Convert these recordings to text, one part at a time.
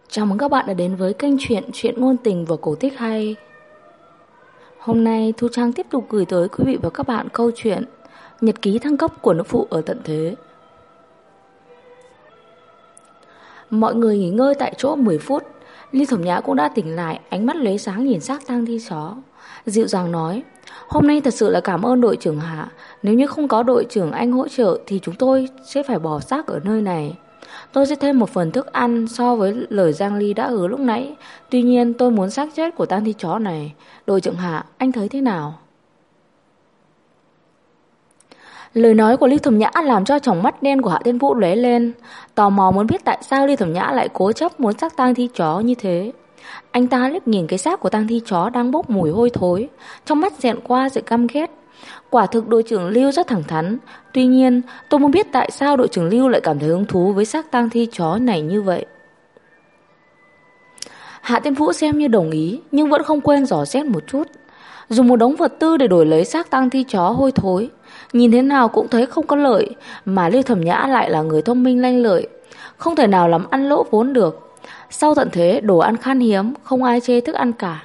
Chào mừng các bạn đã đến với kênh Chuyện ngôn tình và cổ tích hay. Hôm nay Thu Trang tiếp tục gửi tới quý vị và các bạn câu chuyện Nhật ký thăng cấp của nữ phụ ở tận thế. Mọi người nghỉ ngơi tại chỗ 10 phút. Ly Thẩm Nhã cũng đã tỉnh lại, ánh mắt lóe sáng nhìn xác tang thi chó, dịu dàng nói: "Hôm nay thật sự là cảm ơn đội trưởng Hạ. Nếu như không có đội trưởng anh hỗ trợ thì chúng tôi sẽ phải bỏ xác ở nơi này. Tôi sẽ thêm một phần thức ăn so với lời Giang Ly đã hứa lúc nãy. Tuy nhiên tôi muốn xác chết của tang thi chó này. Đội trưởng Hạ, anh thấy thế nào?" Lời nói của Ly Thẩm Nhã làm cho tròng mắt đen của Hạ Thiên Vũ lóe lên, tò mò muốn biết tại sao Ly Thẩm Nhã lại cố chấp muốn xác tang thi chó như thế. Anh ta liếc nhìn cái xác của tang thi chó đang bốc mùi hôi thối, trong mắt xẹt qua sự căm ghét. Quả thực đội trưởng Lưu rất thẳng thắn. Tuy nhiên tôi muốn biết tại sao đội trưởng Lưu lại cảm thấy hứng thú với xác tang thi chó này như vậy. Hạ Thiên Vũ xem như đồng ý, nhưng vẫn không quên dò xét một chút. Dùng một đống vật tư để đổi lấy xác tang thi chó hôi thối, nhìn thế nào cũng thấy không có lợi. Mà Lưu Thẩm Nhã lại là người thông minh lanh lợi, không thể nào làm ăn lỗ vốn được. Sau tận thế đồ ăn khan hiếm, không ai chê thức ăn cả.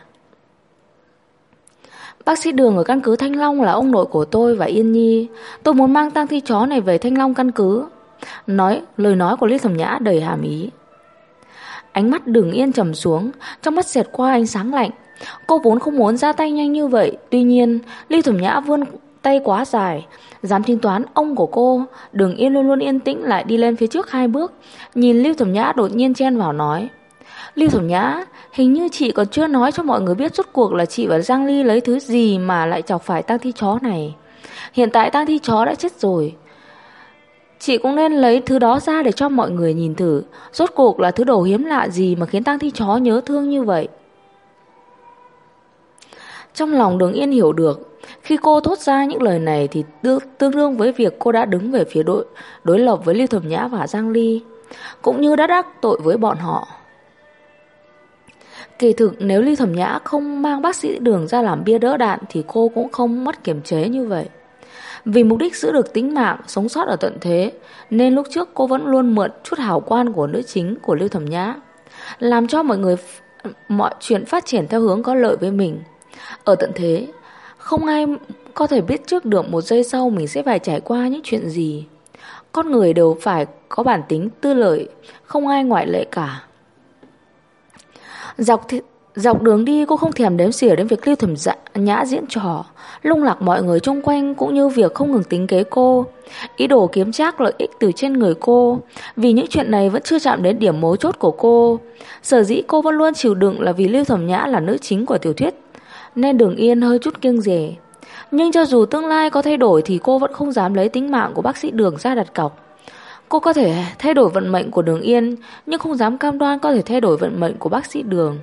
Bác sĩ Đường ở căn cứ Thanh Long là ông nội của tôi và Yên Nhi. Tôi muốn mang tang thi chó này về Thanh Long căn cứ. Lời nói của Lý Thẩm Nhã đầy hàm ý. Ánh mắt Đường Yên trầm xuống, trong mắt xẹt qua ánh sáng lạnh. Cô vốn không muốn ra tay nhanh như vậy. Tuy nhiên Lý Thẩm Nhã vươn tay quá dài, dám tính toán ông của cô. Đường Yên luôn luôn yên tĩnh lại đi lên phía trước 2 bước, nhìn Lưu Thẩm Nhã đột nhiên chen vào nói: "Lưu Thẩm Nhã, hình như chị còn chưa nói cho mọi người biết rốt cuộc là chị và Giang Ly lấy thứ gì mà lại chọc phải tang thi chó này. Hiện tại tang thi chó đã chết rồi. Chị cũng nên lấy thứ đó ra để cho mọi người nhìn thử, rốt cuộc là thứ đồ hiếm lạ gì mà khiến tang thi chó nhớ thương như vậy." Trong lòng Đường Yên hiểu được, khi cô thốt ra những lời này thì tương đương với việc cô đã đứng về phía đối lập với Lưu Thẩm Nhã và Giang Ly, cũng như đã đắc tội với bọn họ. Kỳ thực nếu Ly Thẩm Nhã không mang bác sĩ Đường ra làm bia đỡ đạn thì cô cũng không mất kiềm chế như vậy. Vì mục đích giữ được tính mạng, sống sót ở tận thế, nên lúc trước cô vẫn luôn mượn chút hào quang của nữ chính của Ly Thẩm Nhã, làm cho mọi chuyện phát triển theo hướng có lợi với mình. Ở tận thế, không ai có thể biết trước được một giây sau mình sẽ phải trải qua những chuyện gì. Con người đều phải có bản tính tư lợi, không ai ngoại lệ cả. Dọc đường đi cô không thèm đếm xỉa đến việc Lưu Thẩm Nhã diễn trò, lung lạc mọi người xung quanh, cũng như việc không ngừng tính kế cô, ý đồ kiếm trác lợi ích từ trên người cô. Vì những chuyện này vẫn chưa chạm đến điểm mấu chốt của cô. Sở dĩ cô vẫn luôn chịu đựng là vì Lưu Thẩm Nhã là nữ chính của tiểu thuyết, nên Đường Yên hơi chút kiêng dè. Nhưng cho dù tương lai có thay đổi thì cô vẫn không dám lấy tính mạng của bác sĩ Đường ra đặt cọc. Cô có thể thay đổi vận mệnh của Đường Yên, nhưng không dám cam đoan có thể thay đổi vận mệnh của bác sĩ Đường.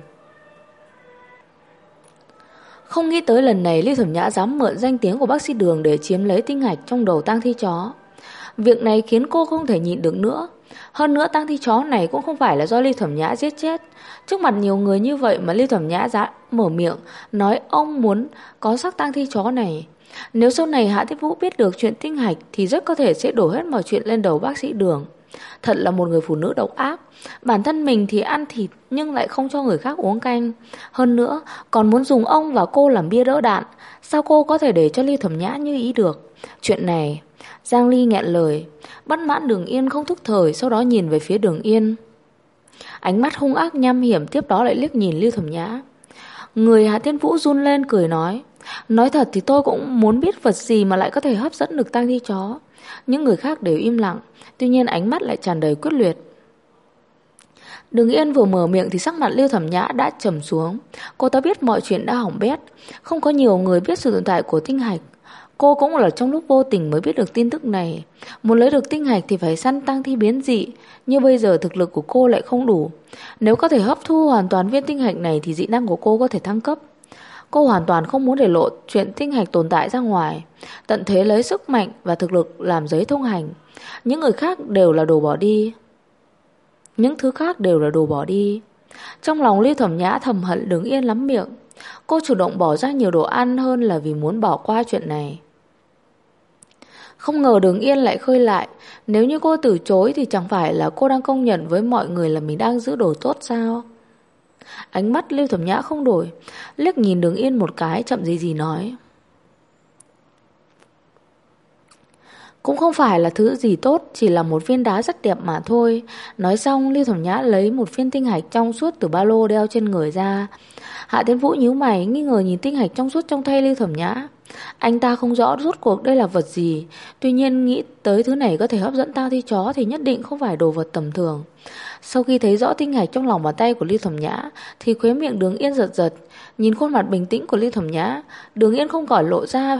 Không nghĩ tới lần này Lưu Thẩm Nhã dám mượn danh tiếng của bác sĩ Đường để chiếm lấy tinh hạch trong đầu tang thi chó. Việc này khiến cô không thể nhịn được nữa. Hơn nữa tang thi chó này cũng không phải là do Lưu Thẩm Nhã giết chết. Trước mặt nhiều người như vậy mà Lưu Thẩm Nhã dám mở miệng nói ông muốn có xác tang thi chó này. Nếu sau này Hạ Thiết Vũ biết được chuyện tinh hạch thì rất có thể sẽ đổ hết mọi chuyện lên đầu bác sĩ Đường. Thật là một người phụ nữ độc ác. Bản thân mình thì ăn thịt nhưng lại không cho người khác uống canh. Hơn nữa còn muốn dùng ông và cô làm bia đỡ đạn. Sao cô có thể để cho Lưu Thẩm Nhã như ý được? Chuyện này... Giang Ly nghẹn lời. Bất mãn Đường Yên không thúc thời, sau đó nhìn về phía Đường Yên, ánh mắt hung ác nham hiểm, tiếp đó lại liếc nhìn Lưu Thẩm Nhã. Người Hạ Thiên Vũ run lên cười nói: "Nói thật thì tôi cũng muốn biết vật gì mà lại có thể hấp dẫn được tang thi chó." Những người khác đều im lặng, tuy nhiên ánh mắt lại tràn đầy quyết liệt. Đường Yên vừa mở miệng thì sắc mặt Lưu Thẩm Nhã đã trầm xuống. Cô ta biết mọi chuyện đã hỏng bét, không có nhiều người biết sự tồn tại của tinh hạch. Cô cũng là trong lúc vô tình mới biết được tin tức này. Muốn lấy được tinh hạch thì phải săn tang thi biến dị, nhưng bây giờ thực lực của cô lại không đủ. Nếu có thể hấp thu hoàn toàn viên tinh hạch này thì dị năng của cô có thể thăng cấp. Cô hoàn toàn không muốn để lộ chuyện tinh hạch tồn tại ra ngoài. Tận thế lấy sức mạnh và thực lực làm giấy thông hành. Những thứ khác đều là đồ bỏ đi. Trong lòng Lưu Thẩm Nhã thầm hận Đường Yên lắm miệng. Cô chủ động bỏ ra nhiều đồ ăn hơn là vì muốn bỏ qua chuyện này. Không ngờ Đường Yên lại khơi lại. Nếu như cô từ chối thì chẳng phải là cô đang công nhận với mọi người là mình đang giữ đồ tốt sao? Ánh mắt Lưu Thẩm Nhã không đổi, liếc nhìn Đường Yên một cái, chậm gì gì nói. Cũng không phải là thứ gì tốt, chỉ là một viên đá rất đẹp mà thôi. Nói xong, Lưu Thẩm Nhã lấy một viên tinh hạch trong suốt từ ba lô đeo trên người ra. Hạ Thiên Vũ nhíu mày, nghi ngờ nhìn tinh hạch trong suốt trong tay Lưu Thẩm Nhã. Anh ta không rõ rốt cuộc đây là vật gì, tuy nhiên nghĩ tới thứ này có thể hấp dẫn tang thi chó thì nhất định không phải đồ vật tầm thường. Sau khi thấy rõ tinh hạch trong lòng bàn tay của Lưu Thẩm Nhã thì khóe miệng Đường Yên giật giật. Nhìn khuôn mặt bình tĩnh của Lưu Thẩm Nhã, Đường Yên không khỏi lộ ra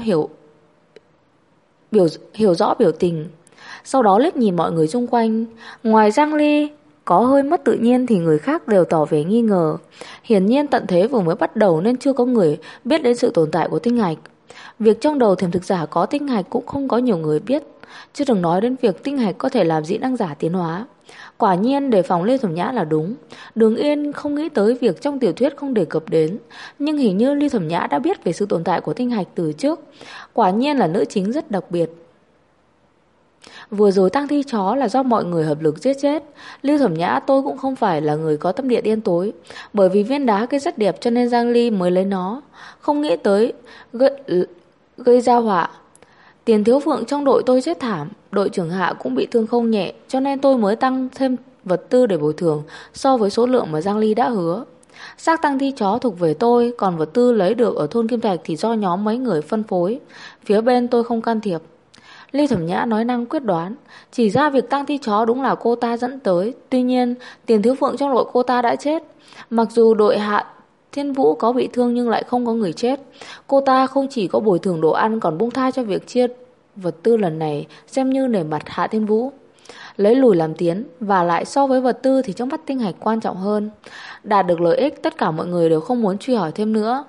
hiểu rõ biểu tình. Sau đó liếc nhìn mọi người xung quanh. Ngoài Giang Ly có hơi mất tự nhiên thì người khác đều tỏ vẻ nghi ngờ. Hiển nhiên tận thế vừa mới bắt đầu nên chưa có người biết đến sự tồn tại của tinh hạch. Việc trong đầu thiểm thực giả có tinh hạch cũng không có nhiều người biết, chứ đừng nói đến việc tinh hạch có thể làm dị năng giả tiến hóa. Quả nhiên đề phòng Lê Thẩm Nhã là đúng. Đường Yên không nghĩ tới việc trong tiểu thuyết không đề cập đến, nhưng hình như Lê Thẩm Nhã đã biết về sự tồn tại của tinh hạch từ trước. Quả nhiên là nữ chính rất đặc biệt. Vừa rồi tang thi chó là do mọi người hợp lực giết chết. Lưu Thẩm Nhã tôi cũng không phải là người có tâm địa đen tối, bởi vì viên đá kia rất đẹp cho nên Giang Ly mới lấy nó. Không nghĩ tới gây ra họa. Tiền Thiếu Phượng trong đội tôi chết thảm, đội trưởng Hạ cũng bị thương không nhẹ, cho nên tôi mới tăng thêm vật tư để bồi thường so với số lượng mà Giang Ly đã hứa. Xác tang thi chó thuộc về tôi, còn vật tư lấy được ở thôn Kim Thạch thì do nhóm mấy người phân phối, phía bên tôi không can thiệp. Lưu Thẩm Nhã nói năng quyết đoán, chỉ ra việc tang thi chó đúng là cô ta dẫn tới. Tuy nhiên Tiền Thiếu Phượng trong đội cô ta đã chết. Mặc dù đội Hạ Thiên Vũ có bị thương nhưng lại không có người chết. Cô ta không chỉ có bồi thường đồ ăn còn buông tha cho việc chia vật tư lần này, xem như nể mặt Hạ Thiên Vũ. Lấy lùi làm tiến, và lại so với vật tư thì trong mắt tinh hạch quan trọng hơn. Đạt được lợi ích, tất cả mọi người đều không muốn truy hỏi thêm nữa.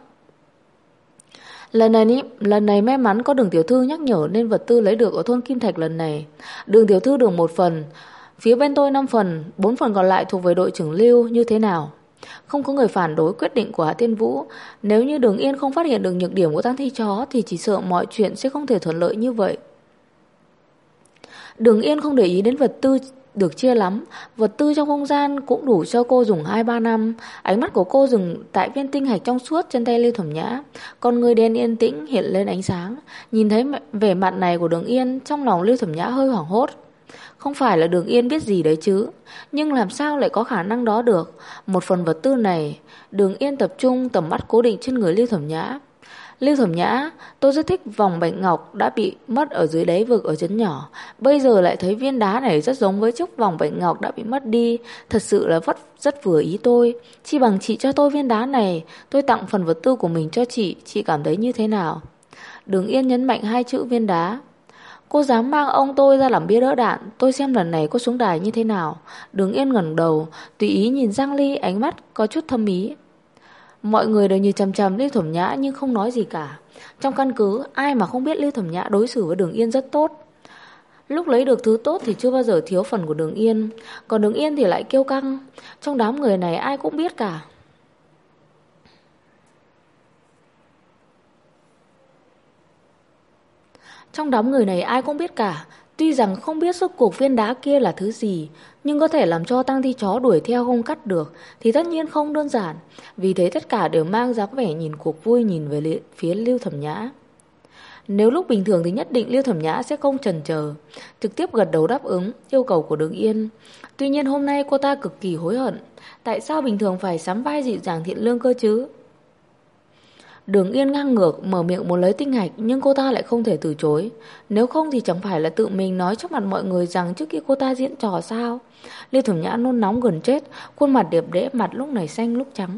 Lần này may mắn có Đường tiểu thư nhắc nhở nên vật tư lấy được ở thôn Kim Thạch lần này. Đường tiểu thư được 1 phần, phía bên tôi 5 phần, 4 phần còn lại thuộc về đội trưởng Lưu, như thế nào? Không có người phản đối quyết định của Hạ Tiên Vũ. Nếu như Đường Yên không phát hiện được nhược điểm của tang thi chó thì chỉ sợ mọi chuyện sẽ không thể thuận lợi như vậy. Đường Yên không để ý đến vật tư được chia lắm, vật tư trong không gian cũng đủ cho cô dùng 2-3 năm. Ánh mắt của cô dừng tại viên tinh hạch trong suốt trên tay Lưu Thẩm Nhã, con người đen yên tĩnh hiện lên ánh sáng. Nhìn thấy vẻ mặt này của Đường Yên, trong lòng Lưu Thẩm Nhã hơi hoảng hốt. Không phải là Đường Yên biết gì đấy chứ, nhưng làm sao lại có khả năng đó được? Một phần vật tư này, Đường Yên tập trung tầm mắt cố định trên người Lưu Thẩm Nhã. Lưu Thẩm Nhã, tôi rất thích vòng bạch ngọc đã bị mất ở dưới đáy vực ở trấn nhỏ. Bây giờ lại thấy viên đá này rất giống với chiếc vòng bạch ngọc đã bị mất đi. Thật sự là rất vừa ý tôi. Chi bằng chị cho tôi viên đá này, tôi tặng phần vật tư của mình cho chị cảm thấy như thế nào? Đường Yên nhấn mạnh 2 chữ viên đá. Cô dám mang ông tôi ra làm bia đỡ đạn, tôi xem lần này cô xuống đài như thế nào. Đường Yên ngẩng đầu, tùy ý nhìn Giang Ly, ánh mắt có chút thâm ý. Mọi người đều nhìn chằm chằm Lưu Thẩm Nhã nhưng không nói gì cả. Trong căn cứ, ai mà không biết Lưu Thẩm Nhã đối xử với Đường Yên rất tốt. Lúc lấy được thứ tốt thì chưa bao giờ thiếu phần của Đường Yên, còn Đường Yên thì lại kiêu căng. Trong đám người này ai cũng biết cả. Tuy rằng không biết rốt cuộc viên đá kia là thứ gì, nhưng có thể làm cho tang thi chó đuổi theo không cắt được thì tất nhiên không đơn giản. Vì thế tất cả đều mang dáng vẻ nhìn cuộc vui nhìn về phía Lưu Thẩm Nhã. Nếu lúc bình thường thì nhất định Lưu Thẩm Nhã sẽ không chần chờ, trực tiếp gật đầu đáp ứng yêu cầu của Đường Yên. Tuy nhiên hôm nay cô ta cực kỳ hối hận. Tại sao bình thường phải sắm vai dịu dàng thiện lương cơ chứ? Đường Yên ngang ngược mở miệng muốn lấy tinh hạch, nhưng cô ta lại không thể từ chối. Nếu không thì chẳng phải là tự mình nói trước mặt mọi người rằng trước kia cô ta diễn trò sao? Lưu Thẩm Nhã nôn nóng gần chết, khuôn mặt đẹp đẽ, mặt lúc này xanh lúc trắng.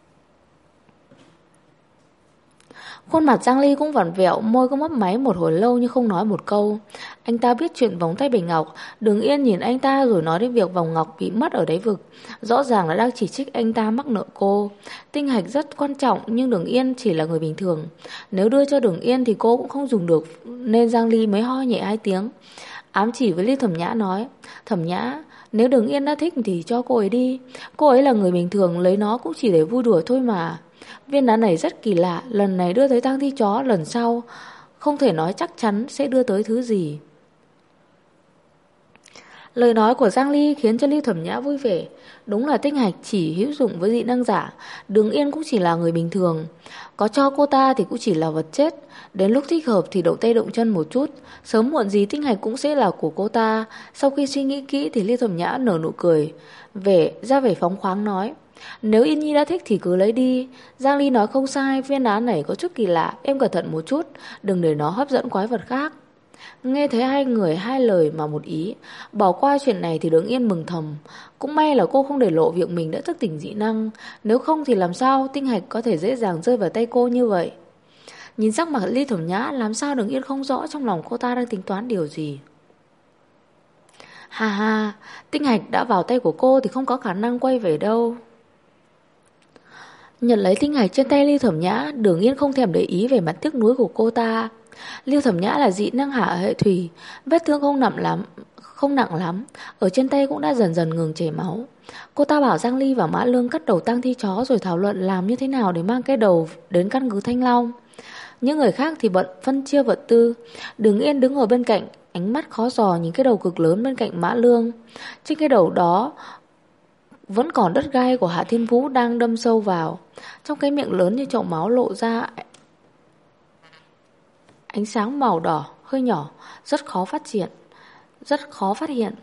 Khuôn mặt Giang Ly cũng vặn vẹo, môi cũng mấp máy một hồi lâu nhưng không nói một câu. Anh ta biết chuyện vòng tay bạch ngọc. Đường Yên nhìn anh ta rồi nói đến việc vòng ngọc bị mất ở đáy vực. Rõ ràng là đang chỉ trích anh ta mắc nợ cô. Tinh hạch rất quan trọng nhưng Đường Yên chỉ là người bình thường. Nếu đưa cho Đường Yên thì cô cũng không dùng được, nên Giang Ly mới ho nhẹ 2 tiếng. Ám chỉ với Lưu Thẩm Nhã nói: Thẩm Nhã, nếu Đường Yên đã thích thì cho cô ấy đi. Cô ấy là người bình thường, lấy nó cũng chỉ để vui đùa thôi mà. Viên đá này rất kỳ lạ, lần này đưa tới tang thi chó, lần sau không thể nói chắc chắn sẽ đưa tới thứ gì. Lời nói của Giang Ly khiến cho Lưu Thẩm Nhã vui vẻ. Đúng là tinh hạch chỉ hữu dụng với dị năng giả, Đường Yên cũng chỉ là người bình thường. Có cho cô ta thì cũng chỉ là vật chết. Đến lúc thích hợp thì động tay động chân một chút, sớm muộn gì tinh hạch cũng sẽ là của cô ta. Sau khi suy nghĩ kỹ thì Lưu Thẩm Nhã nở nụ cười, ra vẻ phóng khoáng nói: nếu Yên Nhi đã thích thì cứ lấy đi. Giang Ly nói không sai, viên đá này có chút kỳ lạ, em cẩn thận một chút, đừng để nó hấp dẫn quái vật khác. Nghe thấy hai người hai lời mà một ý, bỏ qua chuyện này thì Đường Yên mừng thầm. Cũng may là cô không để lộ việc mình đã thức tỉnh dị năng, nếu không thì làm sao tinh hạch có thể dễ dàng rơi vào tay cô như vậy. Nhìn sắc mặt Ly Thẩm Nhã, làm sao Đường Yên không rõ trong lòng cô ta đang tính toán điều gì. Ha ha, tinh hạch đã vào tay của cô thì không có khả năng quay về đâu. Nhận lấy tinh hạch trên tay Lưu Thẩm Nhã, Đường Yên không thèm để ý về mặt tiếc nuối của cô ta. Lưu Thẩm Nhã là dị năng hạ hệ thủy, vết thương không nặng lắm, ở trên tay cũng đã dần dần ngừng chảy máu. Cô ta bảo Giang Ly và Mã Lương cắt đầu tang thi chó rồi thảo luận làm như thế nào để mang cái đầu đến căn cứ Thanh Long. Những người khác thì bận phân chia vật tư. Đường Yên đứng ở bên cạnh, ánh mắt khó dò nhìn cái đầu cực lớn bên cạnh Mã Lương. Trên cái đầu đó vẫn còn đất gai của Hạ Thiên Vũ đang đâm sâu vào. Trong cái miệng lớn như chậu máu lộ ra ánh sáng màu đỏ hơi nhỏ, rất khó phát hiện.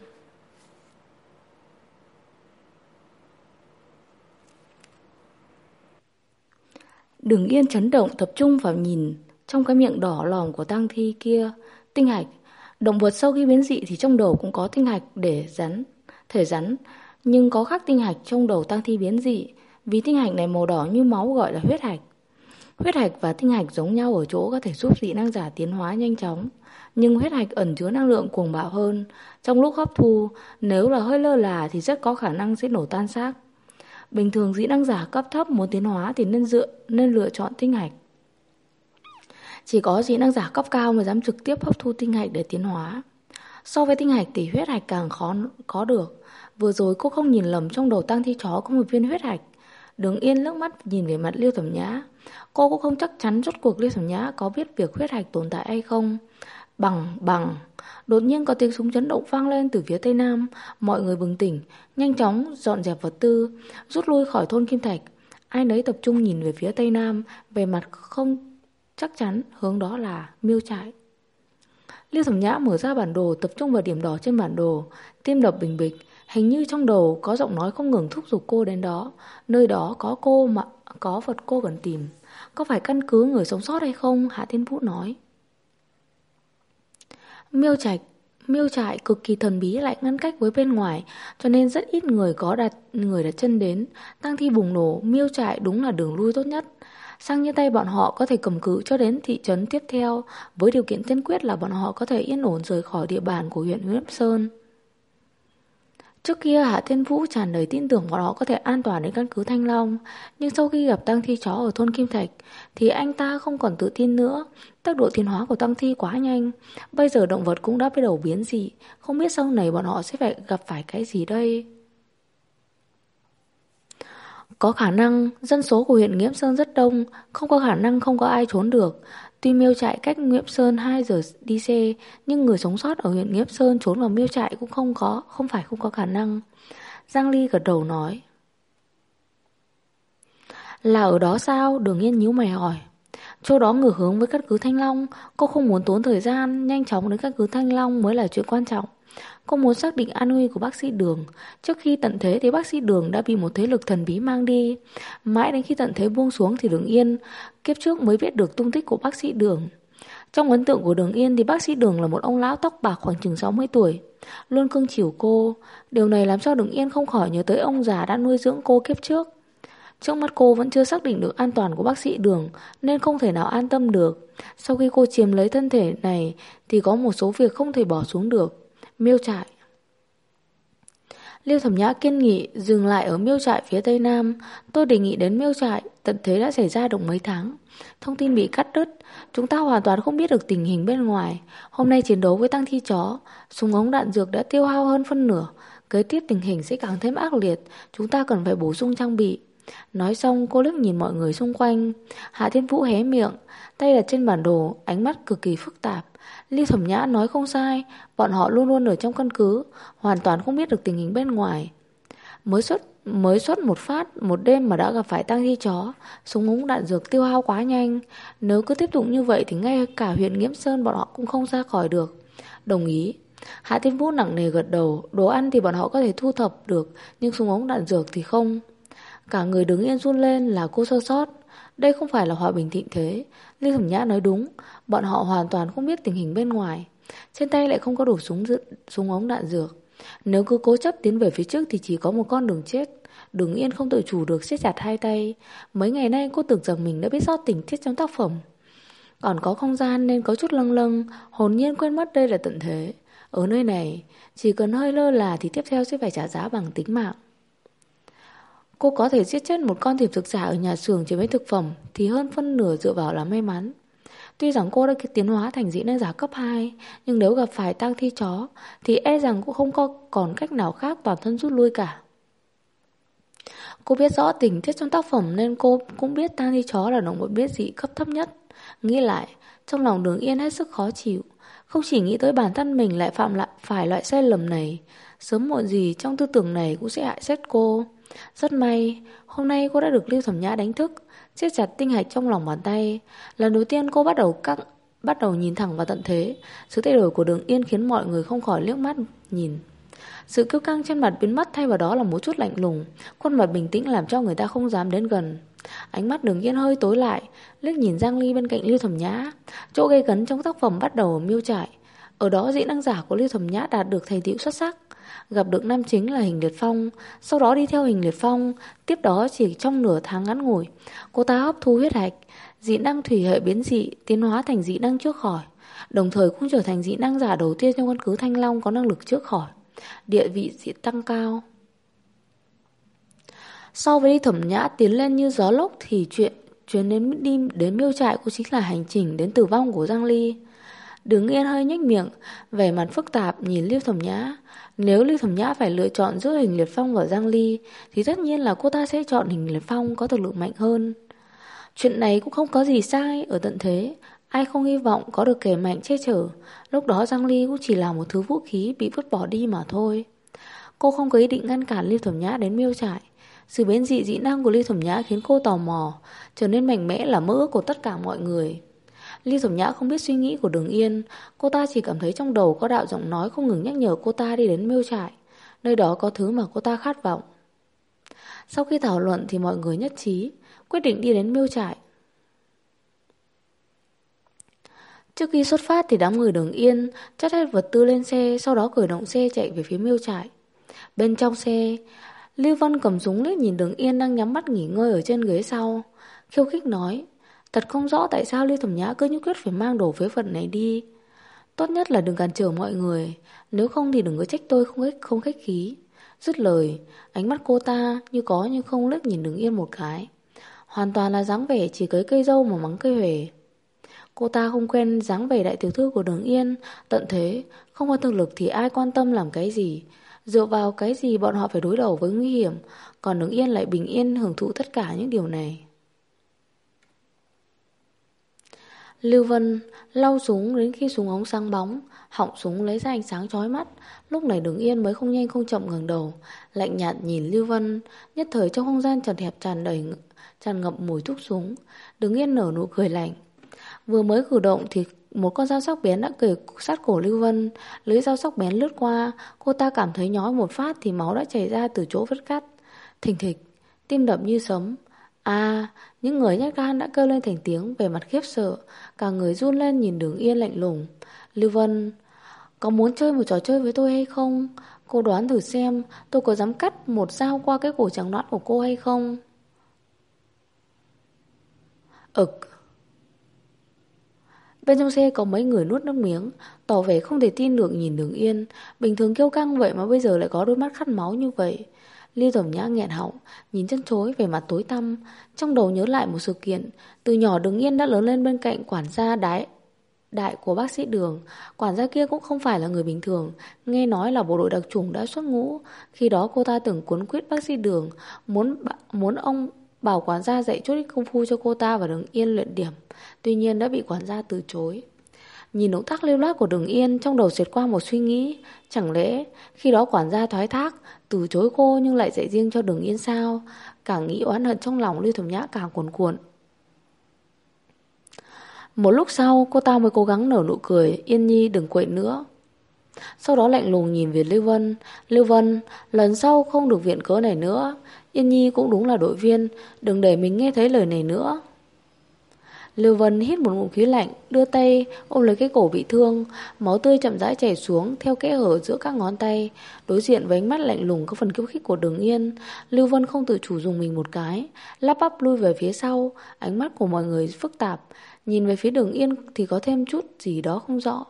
Đường Yên chấn động tập trung vào nhìn trong cái miệng đỏ lòm của tang thi kia. Tinh hạch, động vật sau khi biến dị thì trong đầu cũng có tinh hạch để thể rắn, nhưng có khác tinh hạch trong đầu tang thi biến dị, vì tinh hạch này màu đỏ như máu gọi là huyết hạch. Huyết hạch và tinh hạch giống nhau ở chỗ có thể giúp dị năng giả tiến hóa nhanh chóng, nhưng huyết hạch ẩn chứa năng lượng cuồng bạo hơn. Trong lúc hấp thu, nếu là hơi lơ là thì rất có khả năng sẽ nổ tan xác. Bình thường dị năng giả cấp thấp muốn tiến hóa thì nên lựa chọn tinh hạch. Chỉ có dị năng giả cấp cao mới dám trực tiếp hấp thu tinh hạch để tiến hóa. So với tinh hạch thì huyết hạch càng khó có được. Vừa rồi cô không nhìn lầm, trong đầu tang thi chó có một viên huyết hạch. Đường Yên nước mắt nhìn về mặt Lưu Thẩm Nhã. Cô cũng không chắc chắn rốt cuộc Lưu Thẩm Nhã có biết việc huyết hạch tồn tại hay không. Bằng. Đột nhiên có tiếng súng chấn động vang lên từ phía tây nam. Mọi người bừng tỉnh, nhanh chóng dọn dẹp vật tư, rút lui khỏi thôn Kim Thạch. Ai nấy tập trung nhìn về phía tây nam, về mặt không chắc chắn hướng đó là Miêu Trại. Lưu Thẩm Nhã mở ra bản đồ, tập trung vào điểm đỏ trên bản đồ, tim đập bình bịch. Hình như trong đầu có giọng nói không ngừng thúc giục cô đến đó. Nơi đó có cô mà có vật cô cần tìm. Có phải căn cứ người sống sót hay không? Hạ Thiên Vũ nói. Miêu trại cực kỳ thần bí, lại ngăn cách với bên ngoài, cho nên rất ít người đặt chân đến. Tang thi bùng nổ, Miêu trại đúng là đường lui tốt nhất. Sang như tay bọn họ có thể cầm cự cho đến thị trấn tiếp theo, với điều kiện tiên quyết là bọn họ có thể yên ổn rời khỏi địa bàn của huyện Huyết Sơn. Trước kia Hạ Thiên Vũ tràn đầy tin tưởng bọn họ có thể an toàn đến căn cứ Thanh Long, nhưng sau khi gặp tang thi chó ở thôn Kim Thạch thì anh ta không còn tự tin nữa. Tốc độ tiến hóa của tang thi quá nhanh, bây giờ động vật cũng đã bắt đầu biến dị, không biết sau này bọn họ sẽ phải gặp phải cái gì đây. Có khả năng dân số của huyện Nghiễm Sơn rất đông, không có khả năng không có ai trốn được. Tuy Miêu Trại cách Nghiễm Sơn 2 giờ đi xe, nhưng người sống sót ở huyện Nghiễm Sơn trốn vào Miêu Trại cũng không phải không có khả năng. Giang Ly gật đầu nói. Là ở đó sao? Đường Yên nhíu mày hỏi. Chỗ đó ngược hướng với căn cứ Thanh Long, cô không muốn tốn thời gian, nhanh chóng đến căn cứ Thanh Long mới là chuyện quan trọng. Cô muốn xác định an nguy của bác sĩ Đường. Trước khi tận thế thì bác sĩ Đường đã bị một thế lực thần bí mang đi. Mãi đến khi tận thế buông xuống thì Đường Yên kiếp trước mới biết được tung tích của bác sĩ Đường. Trong ấn tượng của Đường Yên thì bác sĩ Đường là một ông lão tóc bạc khoảng chừng 60 tuổi, luôn cưng chiều cô. Điều này làm cho Đường Yên không khỏi nhớ tới ông già đã nuôi dưỡng cô kiếp trước. Trước mắt cô vẫn chưa xác định được an toàn của bác sĩ Đường, nên không thể nào an tâm được. Sau khi cô chiếm lấy thân thể này thì có một số việc không thể bỏ xuống được. Miêu Trại. Lưu Thẩm Nhã kiên nghị dừng lại ở Miêu Trại phía tây nam. Tôi đề nghị đến Miêu Trại, tận thế đã xảy ra được mấy tháng, thông tin bị cắt đứt, chúng ta hoàn toàn không biết được tình hình bên ngoài. Hôm nay chiến đấu với tang thi chó, súng ống đạn dược đã tiêu hao hơn phân nửa, kế tiếp tình hình sẽ càng thêm ác liệt, chúng ta cần phải bổ sung trang bị. Nói xong cô liếc nhìn mọi người xung quanh. Hạ Thiên Vũ hé miệng, tay đặt trên bản đồ, ánh mắt cực kỳ phức tạp. Ly Thẩm Nhã nói không sai, bọn họ luôn luôn ở trong căn cứ, hoàn toàn không biết được tình hình bên ngoài. Mới xuất một phát một đêm mà đã gặp phải tang thi chó, súng ống đạn dược tiêu hao quá nhanh. Nếu cứ tiếp tục như vậy thì ngay cả huyện Nghiễm Sơn bọn họ cũng không ra khỏi được. Đồng ý. Hạ Thiên Vũ nặng nề gật đầu. Đồ ăn thì bọn họ có thể thu thập được, nhưng súng ống đạn dược thì không. Cả người đứng yên run lên là cô sơ sót. Đây không phải là hòa bình thịnh thế. Ly Thẩm Nhã nói đúng, bọn họ hoàn toàn không biết tình hình bên ngoài. Trên tay lại không có đủ súng ống đạn dược. Nếu cứ cố chấp tiến về phía trước thì chỉ có một con đường chết. Đứng yên không tự chủ được siết chặt hai tay. Mấy ngày nay cô tưởng rằng mình đã biết rõ tình tiết trong tác phẩm, còn có không gian nên có chút lâng lâng, hồn nhiên quên mất đây là tận thế. Ở nơi này, chỉ cần hơi lơ là thì tiếp theo sẽ phải trả giá bằng tính mạng. Cô có thể giết chết một con thịt thực giả ở nhà xưởng chế biến thực phẩm thì hơn phân nửa dựa vào là may mắn. Tuy rằng cô đã tiến hóa thành dị năng giả cấp 2, nhưng nếu gặp phải tang thi chó thì e rằng cũng không có còn cách nào khác toàn thân rút lui cả. Cô biết rõ tình tiết trong tác phẩm nên cô cũng biết tang thi chó là động vật biến dị cấp thấp nhất. Nghĩ lại, trong lòng Đường Yên hết sức khó chịu. Không chỉ nghĩ tới bản thân mình lại phạm lại phải loại sai lầm này, sớm muộn gì trong tư tưởng này cũng sẽ hại chết cô. Rất may, hôm nay cô đã được Lưu Thẩm Nhã đánh thức, siết chặt tinh hạch trong lòng bàn tay. Lần đầu tiên cô bắt đầu nhìn thẳng vào tận thế. Sự thay đổi của Đường Yên khiến mọi người không khỏi liếc mắt nhìn. Sự kiêu căng trên mặt biến mất, thay vào đó là một chút lạnh lùng. Khuôn mặt bình tĩnh làm cho người ta không dám đến gần. Ánh mắt Đường Yên hơi tối lại, liếc nhìn Giang Ly bên cạnh Lưu Thẩm Nhã. Chỗ gây cấn trong tác phẩm bắt đầu ở Miêu Trại. Ở đó dị năng giả của Lưu Thẩm Nhã đạt được thành tựu xuất sắc, gặp được nam chính là Hình Liệt Phong, sau đó đi theo Hình Liệt Phong. Tiếp đó chỉ trong nửa tháng ngắn ngủi, cô ta hấp thu huyết hạch, dị năng thủy hệ biến dị tiến hóa thành dị năng chữa khỏi, đồng thời cũng trở thành dị năng giả đầu tiên trong căn cứ Thanh Long có năng lực chữa khỏi. Địa vị dị tăng cao. So với Ly Thẩm Nhã tiến lên như gió lốc thì chuyến đến Miêu Trại cũng chính là hành trình đến tử vong của Giang Ly. Đứng yên hơi nhếch miệng, vẻ mặt phức tạp nhìn Lưu Thẩm Nhã. Nếu Lưu Thẩm Nhã phải lựa chọn giữa Hình Liệt Phong và Giang Ly thì tất nhiên là cô ta sẽ chọn Hình Liệt Phong có thực lực mạnh hơn. Chuyện này cũng không có gì sai, ở tận thế ai không hy vọng có được kẻ mạnh che chở. Lúc đó Giang Ly cũng chỉ là một thứ vũ khí bị vứt bỏ đi mà thôi. Cô không có ý định ngăn cản Lưu Thẩm Nhã đến Miêu Trại. Sự biến dị dị năng của Lưu Thẩm Nhã khiến cô tò mò, trở nên mạnh mẽ là mơ ước của tất cả mọi người. Lưu Thẩm Nhã không biết suy nghĩ của Đường Yên, cô ta chỉ cảm thấy trong đầu có đạo giọng nói không ngừng nhắc nhở cô ta đi đến Miêu Trại. Nơi đó có thứ mà cô ta khát vọng. Sau khi thảo luận thì mọi người nhất trí, quyết định đi đến Miêu Trại. Trước khi xuất phát thì đám người Đường Yên chất hết vật tư lên xe, sau đó khởi động xe chạy về phía Miêu Trại. Bên trong xe, Lưu Vân cầm súng liếc nhìn Đường Yên đang nhắm mắt nghỉ ngơi ở trên ghế sau, khiêu khích nói: thật không rõ tại sao Lưu Thẩm Nhã cứ nhất quyết phải mang đồ phế vật này đi. Tốt nhất là đừng cản trở mọi người, nếu không thì đừng có trách tôi không khách khí. Dứt lời, ánh mắt cô ta như có như không liếc nhìn Đường Yên một cái. Hoàn toàn là dáng vẻ chỉ cưới cây dâu mà mắng cây huề. Cô ta không quen dáng vẻ đại tiểu thư của Đường Yên. Tận thế, không có thực lực thì ai quan tâm làm cái gì, dựa vào cái gì bọn họ phải đối đầu với nguy hiểm, còn Đường Yên lại bình yên hưởng thụ tất cả những điều này. Lưu Vân lau súng đến khi súng ống sáng bóng, họng súng lấy ra ánh sáng chói mắt. Lúc này Đường Yên mới không nhanh không chậm ngẩng đầu, lạnh nhạt nhìn Lưu Vân. Nhất thời trong không gian chật hẹp tràn ngập mùi thuốc súng. Đường Yên nở nụ cười lạnh. Vừa mới cử động thì một con dao sắc bén đã kề sát cổ Lưu Vân. Lưỡi dao sắc bén lướt qua, cô ta cảm thấy nhói một phát thì máu đã chảy ra từ chỗ vết cắt. Thình thịch, tim đập như sấm. Những người nhát gan đã kêu lên thành tiếng, về mặt khiếp sợ, cả người run lên nhìn Đường Yên lạnh lùng. Lưu Vân, có muốn chơi một trò chơi với tôi hay không? Cô đoán thử xem tôi có dám cắt một dao qua cái cổ trắng nõn của cô hay không? Bên trong xe có mấy người nuốt nước miếng, tỏ vẻ không thể tin được nhìn Đường Yên. Bình thường kiêu căng vậy mà bây giờ lại có đôi mắt khát máu như vậy. Lưu Thẩm Nhã nghẹn họng, nhìn chân chối, vẻ mặt tối tăm. Trong đầu nhớ lại một sự kiện. Từ nhỏ Đường Yên đã lớn lên bên cạnh quản gia đại của bác sĩ Đường. Quản gia kia cũng không phải là người bình thường, nghe nói là bộ đội đặc chủng đã xuất ngũ. Khi đó cô ta từng cuốn quýt bác sĩ Đường, muốn ông bảo quản gia dạy chút ít công phu cho cô ta và Đường Yên luyện điểm. Tuy nhiên đã bị quản gia từ chối. Nhìn động tác lưu loát của Đường Yên, trong đầu xẹt qua một suy nghĩ, chẳng lẽ khi đó quản gia thoái thác, từ chối cô nhưng lại dạy riêng cho Đường Yên sao? Càng nghĩ oán hận trong lòng, Lưu Thẩm Nhã càng cuồn cuộn. Một lúc sau cô ta mới cố gắng nở nụ cười. Yên Nhi đừng quậy nữa. Sau đó lạnh lùng nhìn về Lưu Vân. Lưu Vân, lần sau không được viện cớ này nữa. Yên Nhi cũng đúng là đội viên, đừng để mình nghe thấy lời này nữa. Lưu Vân hít một ngụm khí lạnh, đưa tay ôm lấy cái cổ bị thương. Máu tươi chậm rãi chảy xuống theo kẽ hở giữa các ngón tay. Đối diện với ánh mắt lạnh lùng có phần khiêu khích của Đường Yên, Lưu Vân không tự chủ dùng mình một cái, lắp bắp lui về phía sau. Ánh mắt của mọi người phức tạp, nhìn về phía Đường Yên thì có thêm chút gì đó không rõ.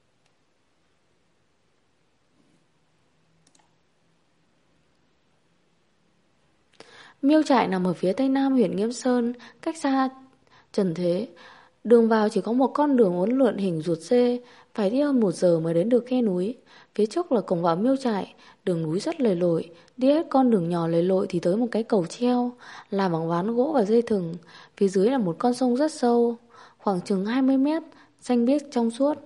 Miêu trại nằm ở phía tây nam huyện Nghiêm Sơn, cách xa trần thế. Đường vào chỉ có một con đường uốn lượn hình ruột dê, phải đi hơn 1 giờ mới đến được khe núi. Phía trước là cổng vào miêu trại, đường núi rất lầy lội. Đi hết con đường nhỏ lầy lội thì tới một cái cầu treo, làm bằng ván gỗ và dây thừng. Phía dưới là một con sông rất sâu, khoảng chừng 20 mét, xanh biếc trong suốt.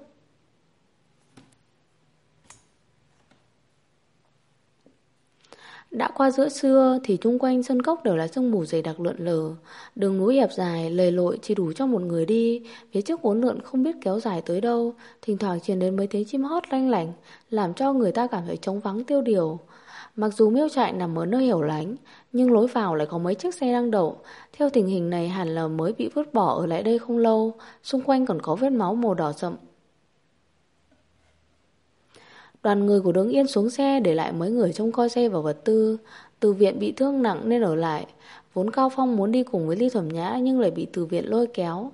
Đã qua giữa trưa thì chung quanh sân cốc đều là sương mù dày đặc lượn lờ. Đường núi hẹp dài, lầy lội chỉ đủ cho một người đi. Phía trước uốn lượn không biết kéo dài tới đâu, thỉnh thoảng truyền đến mấy tiếng chim hót lanh lảnh, làm cho người ta cảm thấy trống vắng tiêu điều. Mặc dù miêu trại nằm ở nơi hẻo lánh, nhưng lối vào lại có mấy chiếc xe đang đậu. Theo tình hình này hẳn là mới bị vứt bỏ ở lại đây không lâu. Xung quanh còn có vết máu màu đỏ sậm. Đoàn người của Đường Yên xuống xe để lại mấy người trông coi xe và vật tư. Từ viện bị thương nặng nên ở lại. Vốn Cao Phong muốn đi cùng với Ly Thẩm Nhã nhưng lại bị từ viện lôi kéo.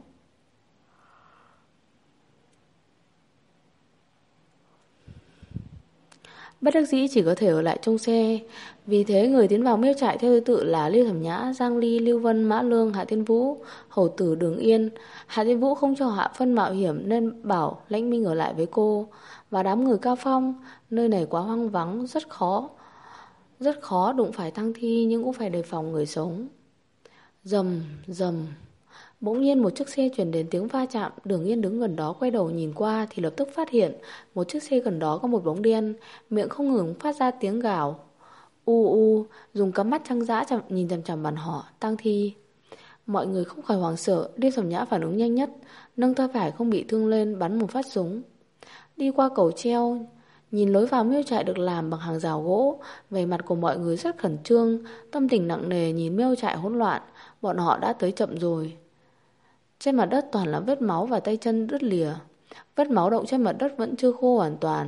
Bất đắc dĩ chỉ có thể ở lại trong xe. Vì thế người tiến vào miêu trại theo thứ tự là Ly Thẩm Nhã, Giang Ly, Lưu Vân, Mã Lương, Hạ Thiên Vũ, hầu tử Đường Yên. Hạ Thiên Vũ không cho Hạ Phân mạo hiểm nên bảo Lãnh Minh ở lại với cô. Và đám người Cao Phong, nơi này quá hoang vắng, rất khó đụng phải tang thi nhưng cũng phải đề phòng người sống. Rầm rầm. Bỗng nhiên một chiếc xe truyền đến tiếng va chạm. Đường Yên đứng gần đó quay đầu nhìn qua thì lập tức phát hiện một chiếc xe gần đó có một bóng đen, miệng không ngừng phát ra tiếng gào. Dùng cắm mắt trắng dã nhìn chằm chằm bàn họ. Tang thi. Mọi người không khỏi hoảng sợ. Điêu Thẩm Nhã phản ứng nhanh nhất, nâng tay phải không bị thương lên bắn một phát súng. Đi qua cầu treo, nhìn lối vào miêu trại được làm bằng hàng rào gỗ, vẻ mặt của mọi người rất khẩn trương, tâm tình nặng nề nhìn miêu trại hỗn loạn. Bọn họ đã tới chậm rồi. Trên mặt đất toàn là vết máu và tay chân đứt lìa. Vết máu đọng trên mặt đất vẫn chưa khô hoàn toàn.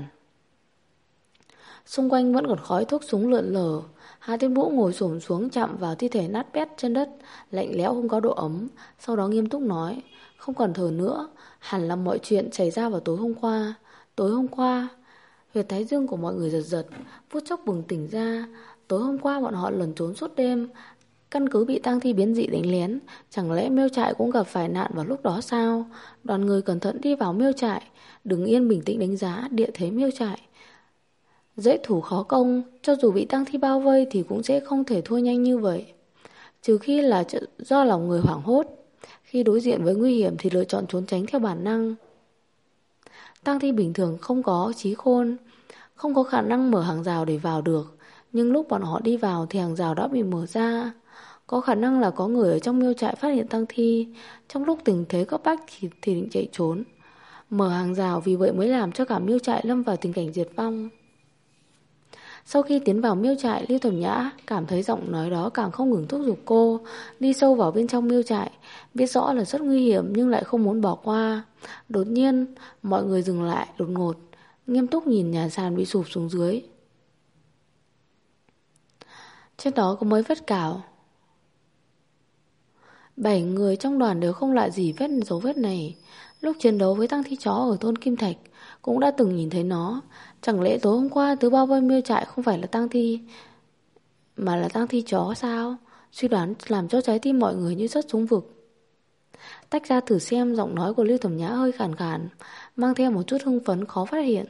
Xung quanh vẫn còn khói thuốc súng lượn lờ. Hà Thiên Vũ ngồi xổm xuống chạm vào thi thể nát bét trên đất, lạnh lẽo không có độ ấm. Sau đó nghiêm túc nói, không còn thở nữa, hẳn là mọi chuyện xảy ra vào tối hôm qua. Tối hôm qua, huyệt thái dương của mọi người giật giật, phút chốc bừng tỉnh ra. Tối hôm qua bọn họ lẩn trốn suốt đêm, căn cứ bị tang thi biến dị đánh lén. Chẳng lẽ miêu trại cũng gặp phải nạn vào lúc đó sao? Đoàn người cẩn thận đi vào miêu trại. Đường Yên bình tĩnh đánh giá địa thế miêu trại. Dễ thủ khó công, cho dù bị tang thi bao vây thì cũng sẽ không thể thua nhanh như vậy. Trừ khi là do lòng người hoảng hốt, khi đối diện với nguy hiểm thì lựa chọn trốn tránh theo bản năng. Tang thi bình thường không có trí khôn, không có khả năng mở hàng rào để vào được. Nhưng lúc bọn họ đi vào thì hàng rào đã bị mở ra. Có khả năng là có người ở trong miêu trại phát hiện tang thi. Trong lúc tình thế cấp bách thì định chạy trốn. Mở hàng rào vì vậy mới làm cho cả miêu trại lâm vào tình cảnh diệt vong. Sau khi tiến vào miêu trại, Lưu Thẩm Nhã cảm thấy giọng nói đó càng không ngừng thúc giục cô đi sâu vào bên trong miêu trại. Biết rõ là rất nguy hiểm nhưng lại không muốn bỏ qua. Đột nhiên, mọi người dừng lại đột ngột, nghiêm túc nhìn nhà sàn bị sụp xuống dưới. Trên đó có mấy vết cào. 7 người trong đoàn đều không lạ gì dấu vết này. Lúc chiến đấu với tang thi chó ở thôn Kim Thạch cũng đã từng nhìn thấy nó. Chẳng lẽ tối hôm qua thứ bao vây miêu trại không phải là tang thi mà là tang thi chó sao? Suy đoán làm cho trái tim mọi người như rớt xuống vực. Tách ra thử xem. Giọng nói của Lưu Thẩm Nhã hơi khàn khàn, mang theo một chút hưng phấn khó phát hiện.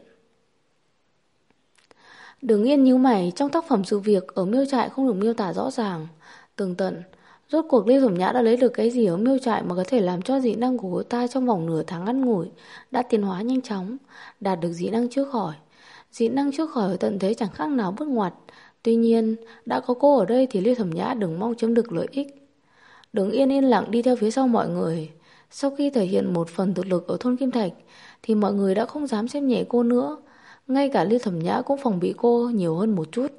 Đường Yên nhíu mày. Trong tác phẩm sự việc ở miêu trại không được miêu tả rõ ràng tường tận. Rốt cuộc Lưu Thẩm Nhã đã lấy được cái gì ở miêu trại mà có thể làm cho dị năng của cô ta trong vòng nửa tháng ngắn ngủi đã tiến hóa nhanh chóng, đạt được dị năng chữa khỏi. Dị năng chữa khỏi ở tận thế chẳng khác nào bước ngoặt. Tuy nhiên, đã có cô ở đây thì Lưu Thẩm Nhã đừng mong chiếm được lợi ích. Đường Yên yên lặng đi theo phía sau mọi người. Sau khi thể hiện một phần thực lực ở thôn Kim Thạch thì mọi người đã không dám xem nhẹ cô nữa. Ngay cả Lưu Thẩm Nhã cũng phòng bị cô nhiều hơn một chút.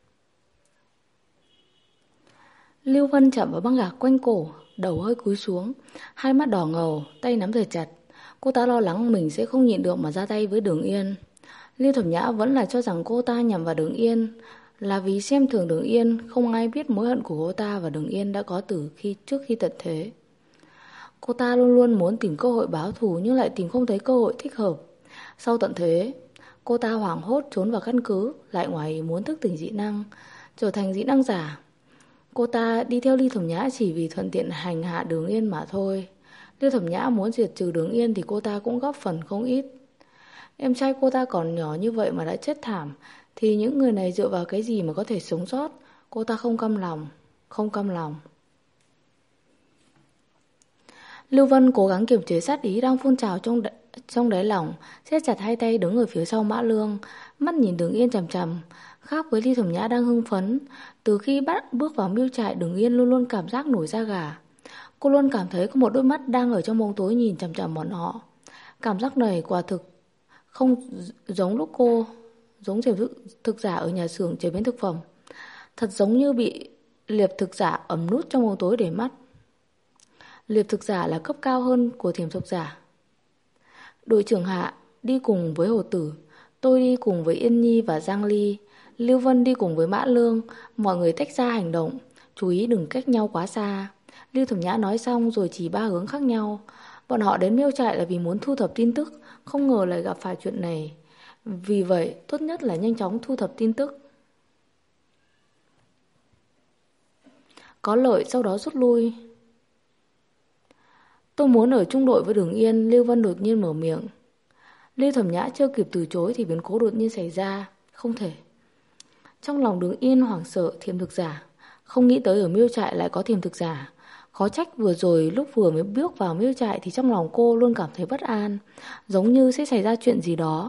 Lưu Vân chạm vào băng gạc quanh cổ, đầu hơi cúi xuống, hai mắt đỏ ngầu, tay nắm thật chặt. Cô ta lo lắng mình sẽ không nhịn được mà ra tay với Đường Yên. Lưu Thẩm Nhã vẫn là cho rằng cô ta nhằm vào Đường Yên là vì xem thường Đường Yên. Không ai biết mối hận của cô ta và Đường Yên đã có từ trước khi tận thế. Cô ta luôn luôn muốn tìm cơ hội báo thù nhưng lại tìm không thấy cơ hội thích hợp. Sau tận thế, cô ta hoảng hốt trốn vào căn cứ, lại ngoài muốn thức tỉnh dị năng, trở thành dị năng giả. Cô ta đi theo Lưu Thẩm Nhã chỉ vì thuận tiện hành hạ Đường Yên mà thôi. Lưu Thẩm Nhã muốn diệt trừ Đường Yên thì cô ta cũng góp phần không ít. Em trai cô ta còn nhỏ như vậy mà đã chết thảm, thì những người này dựa vào cái gì mà có thể sống sót? Cô ta không cam lòng, không cam lòng. Lưu Vân cố gắng kiềm chế sát ý đang phun trào trong đáy lòng, siết chặt hai tay đứng ở phía sau Mã Lương, mắt nhìn Đường Yên chằm chằm. Khác với Lưu Thẩm Nhã đang hưng phấn, từ khi bước vào miêu trại, Đường Yên luôn luôn cảm giác nổi da gà. Cô luôn cảm thấy có một đôi mắt đang ở trong bóng tối nhìn chằm chằm bọn họ. Cảm giác này quả thực không giống lúc cô giống thực giả ở nhà xưởng chế biến thực phẩm, thật giống như bị liệp thực giả ẩn nút trong bóng tối để mắt. Liệp thực giả là cấp cao hơn của thiểm thực giả. Đội trưởng Hạ đi cùng với Hồ Tử, tôi đi cùng với Yên Nhi và Giang Ly, Lưu Vân đi cùng với Mã Lương. Mọi người tách ra hành động, chú ý đừng cách nhau quá xa. Lưu Thẩm Nhã nói xong rồi chỉ 3 hướng khác nhau. Bọn họ đến miêu trại là vì muốn thu thập tin tức, không ngờ lại gặp phải chuyện này. Vì vậy, tốt nhất là nhanh chóng thu thập tin tức, có lợi sau đó rút lui. Tôi muốn ở chung đội với Đường Yên. Lưu Vân đột nhiên mở miệng. Lưu Thẩm Nhã chưa kịp từ chối thì biến cố đột nhiên xảy ra. Không thể. Trong lòng Đường Yên hoảng sợ. Thiểm thực giả, không nghĩ tới ở miêu trại lại có thiểm thực giả. Khó trách vừa rồi lúc vừa mới bước vào miêu trại thì trong lòng cô luôn cảm thấy bất an, giống như sẽ xảy ra chuyện gì đó.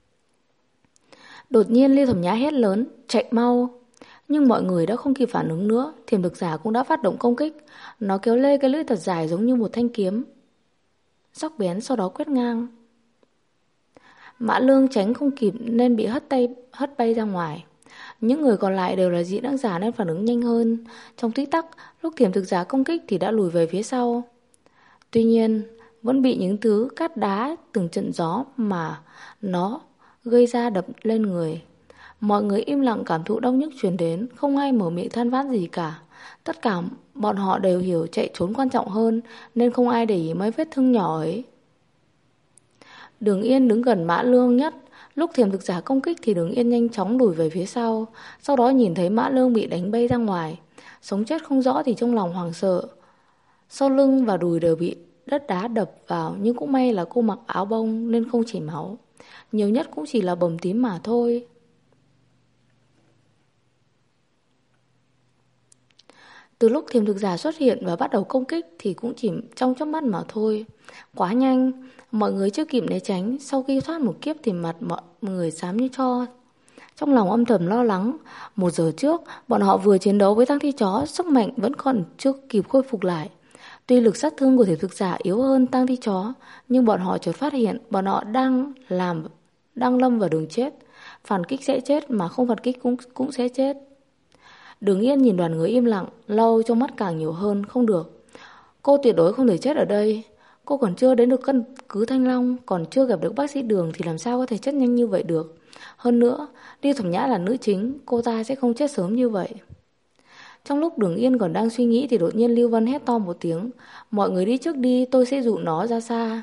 Đột nhiên Lưu Thẩm Nhã hét lớn, chạy mau. Nhưng mọi người đã không kịp phản ứng nữa. Thiểm thực giả cũng đã phát động công kích. Nó kéo lê cái lưỡi thật dài giống như một thanh kiếm, sắc bén, sau đó quét ngang. Mã Lương tránh không kịp nên bị hất bay ra ngoài. Những người còn lại đều là dị năng giả nên phản ứng nhanh hơn. Trong tích tắc, lúc thiểm thực giả công kích thì đã lùi về phía sau. Tuy nhiên, vẫn bị những thứ cát đá từng trận gió mà nó gây ra đập lên người. Mọi người im lặng cảm thụ đau nhức truyền đến, không ai mở miệng than vãn gì cả. Tất cả bọn họ đều hiểu chạy trốn quan trọng hơn nên không ai để ý mấy vết thương nhỏ ấy. Đường Yên đứng gần Mã Lương nhất. Lúc thiểm thực giả công kích thì Đường Yên nhanh chóng lùi về phía sau. Sau đó nhìn thấy Mã Lương bị đánh bay ra ngoài, sống chết không rõ thì trong lòng hoảng sợ. Sau lưng và đùi đều bị đất đá đập vào, nhưng cũng may là cô mặc áo bông nên không chảy máu. Nhiều nhất cũng chỉ là bầm tím mà thôi. Từ lúc thiểm thực giả xuất hiện và bắt đầu công kích thì cũng chỉ trong chớp mắt mà thôi. Quá nhanh, mọi người chưa kịp né tránh. Sau khi thoát một kiếp thì mặt mọi người xám như tro. Trong lòng âm thầm lo lắng. 1 giờ trước, bọn họ vừa chiến đấu với tang thi chó, sức mạnh vẫn còn chưa kịp khôi phục lại. Tuy lực sát thương của thiểm thực giả yếu hơn tang thi chó, nhưng bọn họ chợt phát hiện bọn họ đang lâm vào đường chết. Phản kích sẽ chết, mà không phản kích cũng sẽ chết. Đường Yên nhìn đoàn người im lặng, lau trong mắt càng nhiều hơn. Không được, cô tuyệt đối không thể chết ở đây. Cô còn chưa đến được căn cứ Thanh Long, còn chưa gặp được bác sĩ Đường thì làm sao có thể chết nhanh như vậy được. Hơn nữa, Lưu Thẩm Nhã là nữ chính, cô ta sẽ không chết sớm như vậy. Trong lúc Đường Yên còn đang suy nghĩ thì đột nhiên Lưu Vân hét to một tiếng. Mọi người đi trước đi, tôi sẽ dụ nó ra xa.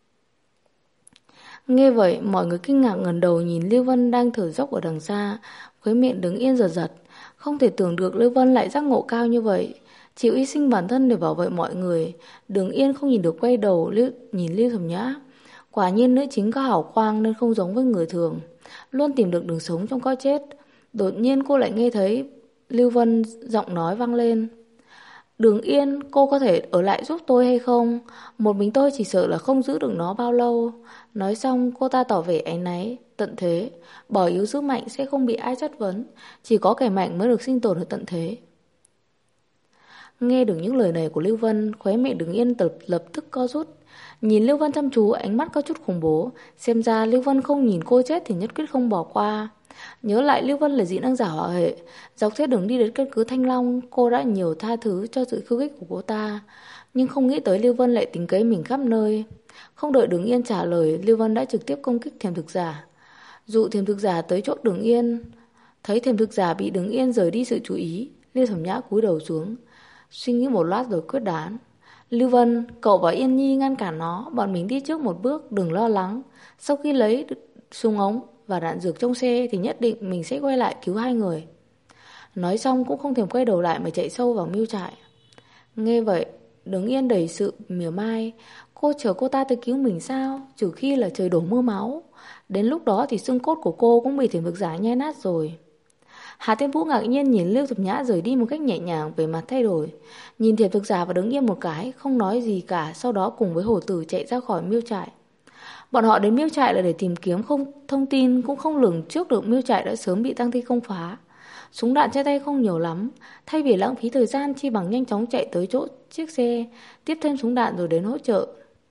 Nghe vậy, mọi người kinh ngạc ngẩng đầu nhìn Lưu Vân đang thở dốc ở đằng xa. Khóe miệng Đường Yên giật giật. Không thể tưởng được Lưu Vân lại giác ngộ cao như vậy. chịu hy sinh bản thân để bảo vệ mọi người. Đường Yên không nhìn được quay đầu nhìn Lưu Thẩm Nhã. Quả nhiên nữ chính có hào quang nên không giống với người thường, luôn tìm được đường sống trong cái chết. Đột nhiên cô lại nghe thấy Lưu Vân giọng nói vang lên. Đường Yên, cô có thể ở lại giúp tôi hay không? Một mình tôi chỉ sợ là không giữ được nó bao lâu. Nói xong cô ta tỏ vẻ áy náy. Tận thế, bỏ yếu giữ mạnh sẽ không bị ai chất vấn. Chỉ có kẻ mạnh mới được sinh tồn ở tận thế. Nghe được những lời này của Lưu Vân, khóe miệng Đường Yên lập tức co rút. Nhìn Lưu Vân chăm chú, ánh mắt có chút khủng bố. Xem ra Lưu Vân không nhìn cô chết thì nhất quyết không bỏ qua. Nhớ lại Lưu Vân là dị năng giả hỏa hệ, dọc theo đường đi đến căn cứ Thanh Long, cô đã nhiều tha thứ cho sự khiêu khích của cô ta. Nhưng không nghĩ tới Lưu Vân lại tính kế mình khắp nơi. Không đợi Đường Yên trả lời, Lưu Vân đã trực tiếp công kích Thiềm Thực Giả, dụ Thiềm Thực Giả tới chỗ Đường Yên. Thấy Thiềm Thực Giả bị Đường Yên rời đi sự chú ý, Lưu Thẩm Nhã cúi đầu xuống, suy nghĩ một lát rồi quyết đoán. Lưu Vân, cậu và Yên Nhi ngăn cản nó, bọn mình đi trước một bước, đừng lo lắng. Sau khi lấy súng ống và đạn dược trong xe thì nhất định mình sẽ quay lại cứu hai người. Nói xong cũng không thèm quay đầu lại mà chạy sâu vào mưu trại. Nghe vậy, Đường Yên đầy sự mỉa mai. Cô chờ cô ta tới cứu mình sao? Trừ khi là trời đổ mưa máu. Đến lúc đó thì xương cốt của cô cũng bị Thiểm Thực Giả nhai nát rồi. Hà Thiên Vũ ngạc nhiên nhìn Lưu Thập Nhã rời đi một cách nhẹ nhàng, về mặt thay đổi. Nhìn Thiểm Thực Giả và Đường Yên một cái, không nói gì cả, sau đó cùng với Hổ Tử chạy ra khỏi mưu trại. Bọn họ đến mưu trại là để tìm kiếm thông tin, cũng không lường trước được mưu trại đã sớm bị Tăng Thi công phá. Súng đạn trên tay không nhiều lắm, thay vì lãng phí thời gian chi bằng nhanh chóng chạy tới chỗ chiếc xe, tiếp thêm súng đạn rồi đến hỗ trợ.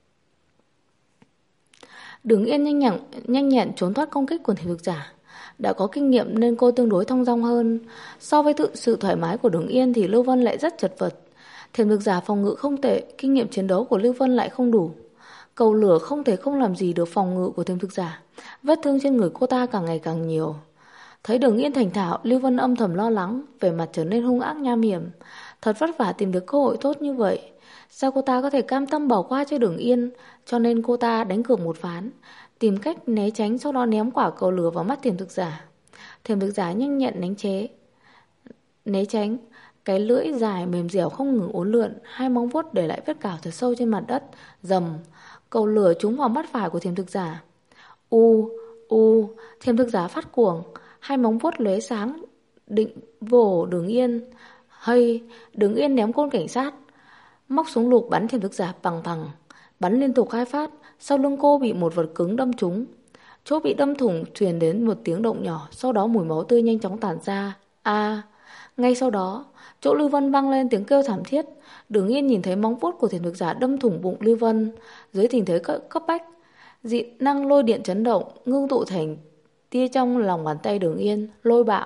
Đường Yên nhanh nhẹn trốn thoát công kích của Thiểm Thực Giả. Đã có kinh nghiệm nên cô tương đối thong dong hơn. So với sự thoải mái của Đường Yên thì Lưu Vân lại rất chật vật. Thiểm Thực Giả phòng ngự không tệ, kinh nghiệm chiến đấu của Lưu Vân lại không đủ. Cầu lửa không thể không làm gì được phòng ngự của Thiểm Thực Giả. Vết thương trên người cô ta càng ngày càng nhiều. Thấy Đường Yên thành thạo, Lưu Vân âm thầm lo lắng, vẻ mặt trở nên hung ác nham hiểm. Thật vất vả tìm được cơ hội tốt như vậy, sao cô ta có thể cam tâm bỏ qua cho Đường Yên? Cho nên cô ta đánh cược một ván, tìm cách né tránh, sau đó ném quả cầu lửa vào mắt Thiểm Thực Giả. Thiểm Thực Giả nhanh nhẹn né tránh. Cái lưỡi dài mềm dẻo không ngừng uốn lượn, hai móng vuốt để lại vết cào thật sâu trên mặt đất. Rầm, cầu lửa trúng vào mắt phải của Thiểm Thực Giả. Thiểm Thực Giả phát cuồng, hai móng vuốt lóe sáng định vồ Đường Yên. Đường Yên ném côn cảnh sát, móc súng lục bắn Thiểm Thực Giả bằng bằng, bắn liên tục 2 phát. Sau lưng cô bị một vật cứng đâm trúng, chỗ bị đâm thủng truyền đến một tiếng động nhỏ, sau đó mùi máu tươi nhanh chóng tản ra. Ngay sau đó, chỗ Lưu Vân vang lên tiếng kêu thảm thiết. Đường Yên nhìn thấy móng vuốt của Thiểm Thực Giả đâm thủng bụng Lưu Vân. Dưới tình thế cấp bách, dị năng lôi điện chấn động, ngưng tụ thành tia trong lòng bàn tay Đường Yên, lôi bạo.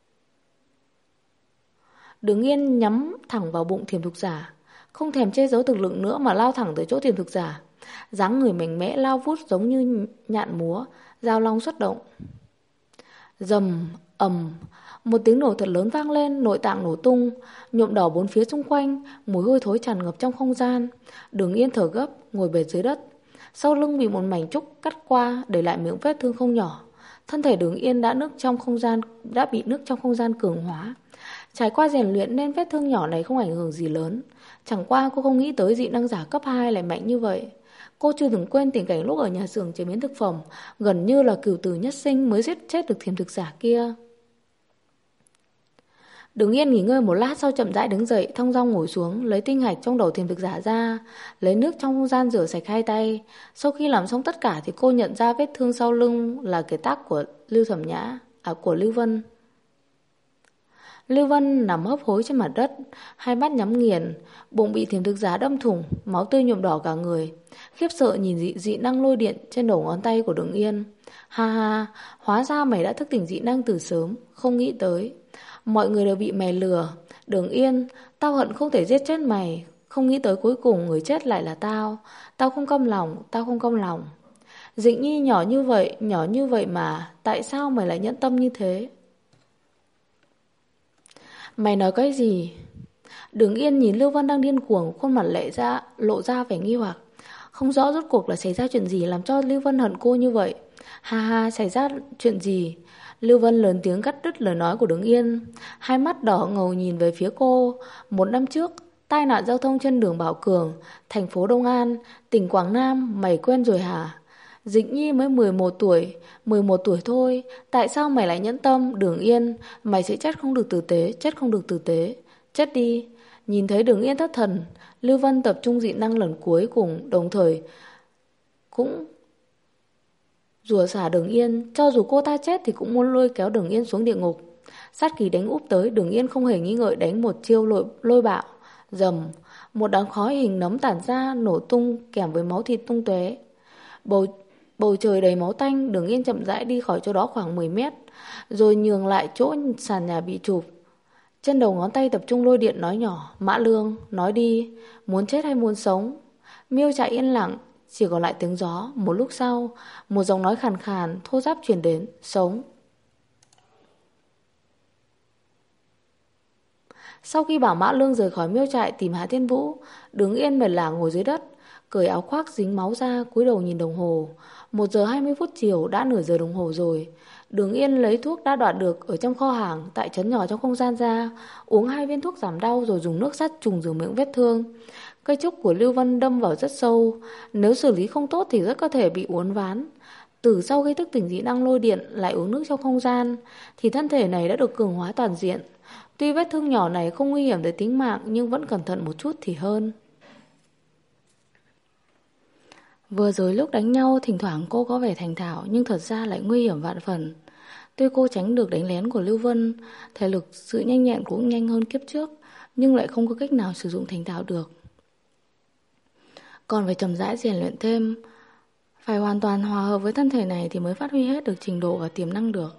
Đường Yên nhắm thẳng vào bụng Thiểm Thực Giả, không thèm che giấu thực lực nữa mà lao thẳng tới chỗ Thiểm Thực Giả. Dáng người mạnh mẽ lao vút giống như nhạn múa, dao long xuất động. Rầm, ầm, một tiếng nổ thật lớn vang lên, nội tạng nổ tung, nhuộm đỏ bốn phía xung quanh, mùi hôi thối tràn ngập trong không gian. Đường Yên thở gấp, ngồi bệt dưới đất. Sau lưng bị một mảnh trúc cắt qua, để lại miệng vết thương không nhỏ. Thân thể Đường Yên đã bị nước trong không gian cường hóa. Trải qua rèn luyện nên vết thương nhỏ này không ảnh hưởng gì lớn. Chẳng qua cô không nghĩ tới dị năng giả cấp 2 lại mạnh như vậy. Cô chưa từng quên tình cảnh lúc ở nhà xưởng chế biến thực phẩm, gần như là cửu tử nhất sinh mới giết chết được Thiểm Thực Giả kia. Đường Yên nghỉ ngơi một lát, sau chậm rãi đứng dậy, thong dong ngồi xuống, lấy tinh hạch trong đầu Thiểm Thực Giả ra, lấy nước trong không gian rửa sạch 2 tay. Sau khi làm xong tất cả thì cô nhận ra vết thương sau lưng là cái tác của của Lưu Vân. Lưu Vân nằm hấp hối trên mặt đất, hai mắt nhắm nghiền, bụng bị Thiểm Thực Giả đâm thủng, máu tươi nhuộm đỏ cả người. Khiếp sợ nhìn dị năng lôi điện trên đầu ngón tay của Đường Yên. Ha, hóa ra mày đã thức tỉnh dị năng từ sớm, không nghĩ tới. Mọi người đều bị mày lừa. Đường Yên, tao hận không thể giết chết mày, không nghĩ tới cuối cùng người chết lại là tao. Tao không căm lòng. Dĩnh Nhi nhỏ như vậy mà, tại sao mày lại nhẫn tâm như thế? Mày nói cái gì? Đường Yên nhìn Lưu Vân đang điên cuồng, khuôn mặt lộ ra vẻ nghi hoặc. Không rõ rốt cuộc là xảy ra chuyện gì làm cho Lưu Vân hận cô như vậy. Xảy ra chuyện gì? Lưu Vân lớn tiếng cắt đứt lời nói của Đường Yên, hai mắt đỏ ngầu nhìn về phía cô. 1 năm trước, tai nạn giao thông trên đường Bảo Cường, thành phố Đông An, tỉnh Quảng Nam, mày quên rồi hả? Dịch Nhi mới 11 tuổi, 11 tuổi thôi, tại sao mày lại nhẫn tâm? Đường Yên, mày sẽ chết không được tử tế, chết không được tử tế, chết đi. Nhìn thấy Đường Yên thất thần, Lưu Vân tập trung dị năng lần cuối cùng, đồng thời cũng rủa xả Đường Yên, cho dù cô ta chết thì cũng muốn lôi kéo Đường Yên xuống địa ngục. Sát khí đánh úp tới, Đường Yên không hề nghi ngợi đánh một chiêu lôi bạo. Rầm, một đám khói hình nấm tản ra, nổ tung kèm với máu thịt tung tóe. Bầu trời đầy máu tanh. Đường Yên chậm rãi đi khỏi chỗ đó khoảng 10 mét, rồi nhường lại chỗ sàn nhà bị chụp. Trên đầu ngón tay tập trung lôi điện nói nhỏ: Mã Lương, nói đi, muốn chết hay muốn sống? Miêu Trại yên lặng, chỉ còn lại tiếng gió. Một lúc sau, một giọng nói khàn khàn, thô ráp truyền đến: Sống. Sau khi bảo Mã Lương rời khỏi Miêu Trại tìm Hạ Thiên Vũ, Đường Yên mệt lả ngồi dưới đất, cởi áo khoác dính máu ra, cúi đầu nhìn đồng hồ. 1 giờ 20 phút chiều, đã nửa giờ đồng hồ rồi. Đường Yên lấy thuốc đã đoạt được ở trong kho hàng tại trấn nhỏ trong không gian ra, uống 2 viên thuốc giảm đau rồi dùng nước sắt trùng rửa miệng vết thương. Cây trúc của Lưu Vân đâm vào rất sâu, nếu xử lý không tốt thì rất có thể bị uốn ván. Từ sau khi thức tỉnh dị năng lôi điện lại uống nước trong không gian, thì thân thể này đã được cường hóa toàn diện. Tuy vết thương nhỏ này không nguy hiểm tới tính mạng, nhưng vẫn cẩn thận một chút thì hơn. Vừa rồi lúc đánh nhau, thỉnh thoảng cô có vẻ thành thạo, nhưng thật ra lại nguy hiểm vạn phần. Tuy cô tránh được đánh lén của Lưu Vân, thể lực, sự nhanh nhẹn cũng nhanh hơn kiếp trước, nhưng lại không có cách nào sử dụng thành thạo được. Còn phải chậm rãi rèn luyện thêm, phải hoàn toàn hòa hợp với thân thể này thì mới phát huy hết được trình độ và tiềm năng được.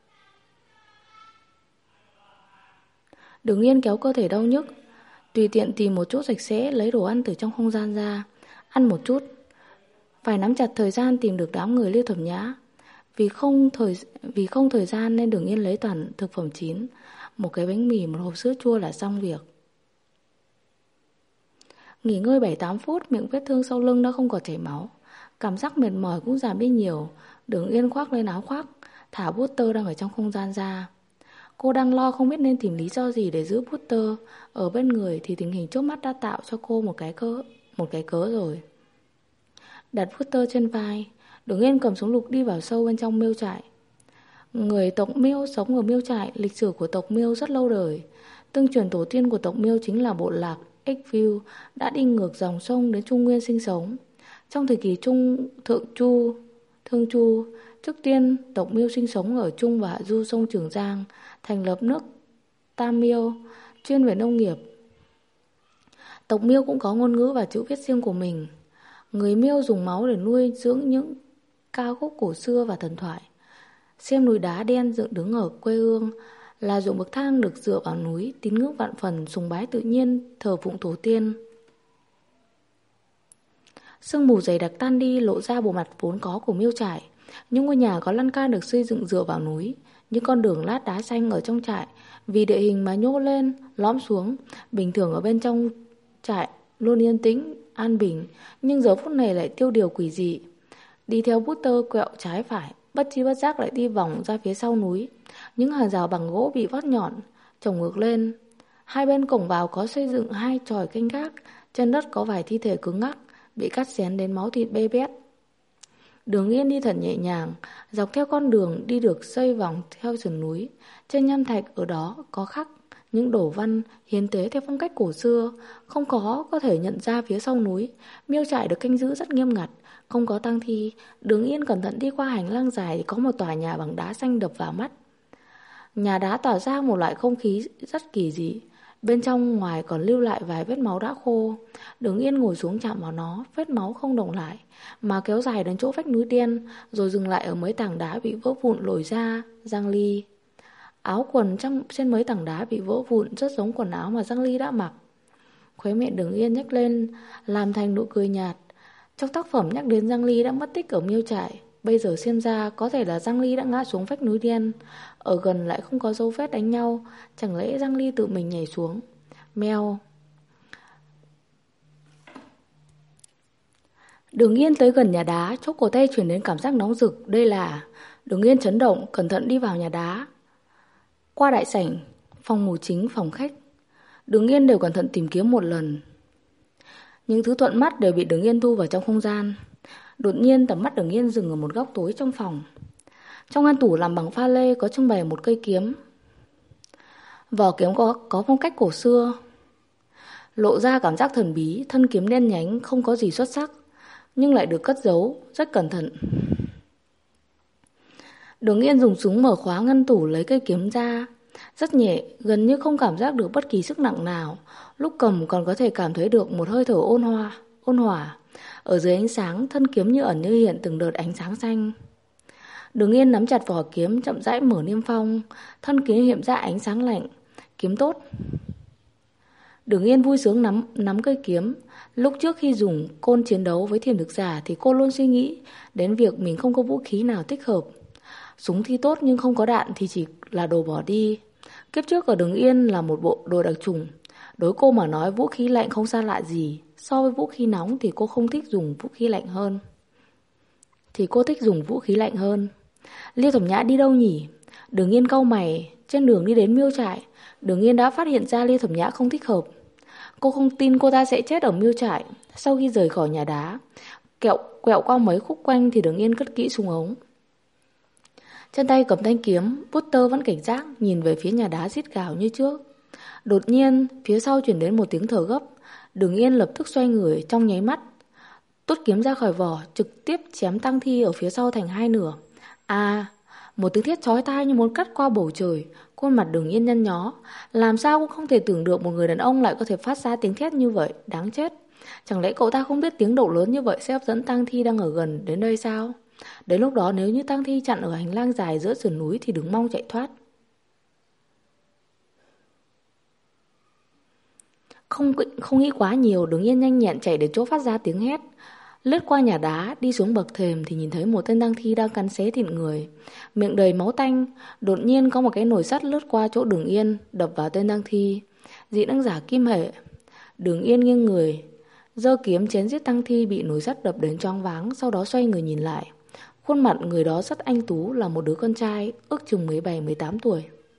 Đường Yên kéo cơ thể đau nhức, tùy tiện tìm một chỗ sạch sẽ lấy đồ ăn từ trong không gian ra, ăn một chút. Phải nắm chặt thời gian tìm được đám người Lưu Thẩm Nhã. Vì không thời gian nên Đường Yên lấy toàn thực phẩm chín, một cái bánh mì, một hộp sữa chua là xong việc. Nghỉ ngơi 7-8 phút, miệng vết thương sau lưng đã không còn chảy máu, cảm giác mệt mỏi cũng giảm đi nhiều. Đường Yên khoác lên áo khoác, thả bút tơ đang ở trong không gian ra. Cô đang lo không biết nên tìm lý do gì để giữ bút tơ ở bên người, thì tình hình trước mắt đã tạo cho cô một cái cớ rồi. Đặt bút tơ trên vai, Đường Yên cầm súng lục đi vào sâu bên trong Miêu Trại. Người tộc Miêu sống ở Miêu Trại, lịch sử của tộc Miêu rất lâu đời. Tương truyền tổ tiên của tộc Miêu chính là bộ lạc Ích-Viu, đã đi ngược dòng sông đến Trung Nguyên sinh sống. Trong thời kỳ Thương Chu, trước tiên tộc Miêu sinh sống ở Trung và Hạ Du sông Trường Giang, thành lập nước Tam Miêu, chuyên về nông nghiệp. Tộc Miêu cũng có ngôn ngữ và chữ viết riêng của mình. Người Miêu dùng máu để nuôi dưỡng những ca khúc cổ xưa và thần thoại. Xem núi đá đen dựng đứng ở quê hương là ruộng bậc thang được dựa vào núi, tín ngưỡng vạn phần, sùng bái tự nhiên, thờ phụng tổ tiên. Sương mù dày đặc tan đi, lộ ra bộ mặt vốn có của Miêu Trại. Những ngôi nhà có lan can được xây dựng dựa vào núi, những con đường lát đá xanh ở trong trại vì địa hình mà nhô lên, lõm xuống. Bình thường ở bên trong trại luôn yên tĩnh, an bình, nhưng giờ phút này lại tiêu điều quỷ dị. Đi theo bút tơ quẹo trái phải, bất chi bất giác lại đi vòng ra phía sau núi. Những hàng rào bằng gỗ bị vót nhọn chồng ngược lên. Hai bên cổng vào có xây dựng 2 chòi canh gác. Trên đất có vài thi thể cứng ngắc, bị cắt xén đến máu thịt bê bết. Đường Yên đi thật nhẹ nhàng, dọc theo con đường đi được xây vòng theo sườn núi. Trên nham thạch ở đó có khắc những đổ văn hiến tế theo phong cách cổ xưa, không có thể nhận ra phía sau núi. Miêu Trại được canh giữ rất nghiêm ngặt, không có tang thi. Đường Yên cẩn thận đi qua hành lang dài, có một tòa nhà bằng đá xanh đập vào mắt. Nhà đá tỏa ra một loại không khí rất kỳ dị. Bên trong ngoài còn lưu lại vài vết máu đã khô. Đường Yên ngồi xuống chạm vào nó, vết máu không động lại, mà kéo dài đến chỗ vách núi đen, rồi dừng lại ở mấy tảng đá bị vỡ vụn lồi ra. Giang Ly. Áo quần trên mấy tảng đá bị vỡ vụn rất giống quần áo mà Giang Ly đã mặc. Khóe miệng Đường Yên nhếch lên, làm thành nụ cười nhạt. Trong tác phẩm nhắc đến Giang Ly đã mất tích ở Miêu Trại, bây giờ xem ra có thể là Giang Ly đã ngã xuống vách núi đen. Ở gần lại không có dấu vết đánh nhau, chẳng lẽ Giang Ly tự mình nhảy xuống? Mèo. Đường Yên tới gần nhà đá, chỗ cổ tay chuyển đến cảm giác nóng rực. Đây là Đường Yên chấn động, cẩn thận đi vào nhà đá. Qua đại sảnh, phòng ngủ chính, phòng khách, Đường Yên đều cẩn thận tìm kiếm một lần. Những thứ thuận mắt đều bị Đường Yên thu vào trong không gian. Đột nhiên tầm mắt Đường Yên dừng ở một góc tối trong phòng. Trong ngăn tủ làm bằng pha lê có trưng bày một cây kiếm. Vỏ kiếm có phong cách cổ xưa, lộ ra cảm giác thần bí. Thân kiếm đen nhánh không có gì xuất sắc, nhưng lại được cất giấu rất cẩn thận. Đường Yên dùng súng mở khóa ngăn tủ lấy cây kiếm ra. Rất nhẹ, gần như không cảm giác được bất kỳ sức nặng nào. Lúc cầm còn có thể cảm thấy được một hơi thở ôn hòa. Ở dưới ánh sáng, thân kiếm như ẩn như hiện từng đợt ánh sáng xanh. Đường Yên nắm chặt vỏ kiếm, chậm rãi mở niêm phong. Thân kiếm hiện ra ánh sáng lạnh. Kiếm tốt. Đường Yên vui sướng nắm cây kiếm. Lúc trước khi dùng côn chiến đấu với thiểm thực giả thì cô luôn suy nghĩ đến việc mình không có vũ khí nào thích hợp. Súng thì tốt nhưng không có đạn thì chỉ là đồ bỏ đi. Kiếp trước ở Đường Yên là một bộ đồ đặc trùng. Đối cô mà nói vũ khí lạnh không xa lạ gì. So với vũ khí nóng thì cô không thích dùng vũ khí lạnh hơn. Liêu Thẩm Nhã đi đâu nhỉ? Đường Yên cau mày. Trên đường đi đến miêu trại, Đường Yên đã phát hiện ra Liêu Thẩm Nhã không thích hợp. Cô không tin cô ta sẽ chết ở miêu trại. Sau khi rời khỏi nhà đá, quẹo qua mấy khúc quanh thì Đường Yên cất kỹ súng ống. Trên tay cầm thanh kiếm, Butter vẫn cảnh giác nhìn về phía nhà đá rít gào như trước. Đột nhiên, phía sau chuyển đến một tiếng thở gấp. Đường Yên lập tức xoay người trong nháy mắt, tuốt kiếm ra khỏi vỏ, trực tiếp chém Tăng Thi ở phía sau thành hai nửa. Một tiếng thét chói tai như muốn cắt qua bầu trời. Khuôn mặt Đường Yên nhăn nhó. Làm sao cũng không thể tưởng được một người đàn ông lại có thể phát ra tiếng thét như vậy. Đáng chết. Chẳng lẽ cậu ta không biết tiếng động lớn như vậy sẽ hấp dẫn Tăng Thi đang ở gần đến đây sao? Đến lúc đó nếu như Tăng Thi chặn ở hành lang dài giữa sườn núi thì đừng mong chạy thoát. Không nghĩ quá nhiều, Đường Yên nhanh nhẹn chạy đến chỗ phát ra tiếng hét. Lướt qua nhà đá, đi xuống bậc thềm thì nhìn thấy một tên Tăng Thi đang cắn xé thịt người, miệng đầy máu tanh. Đột nhiên có một cái nồi sắt lướt qua chỗ Đường Yên, đập vào tên Tăng Thi. Dị năng giả Kim Hệ. Đường Yên nghiêng người, giơ kiếm chém giết Tăng Thi bị nồi sắt đập đến choáng váng, sau đó xoay người nhìn lại. Khuôn mặt người đó rất anh tú, là một đứa con trai, ước chừng 17-18 tuổi.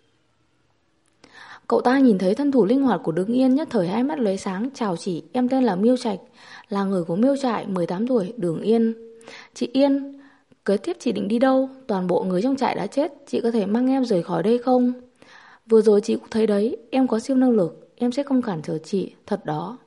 Cậu ta nhìn thấy thân thủ linh hoạt của Đường Yên, nhất thời hai mắt lóe sáng, chào chị, em tên là Miêu Trạch, là người của Miêu trại, 18 tuổi, Đường Yên. Chị Yên, kế tiếp chị định đi đâu? Toàn bộ người trong trại đã chết, chị có thể mang em rời khỏi đây không? Vừa rồi chị cũng thấy đấy, em có siêu năng lực, em sẽ không cản trở chị, thật đó.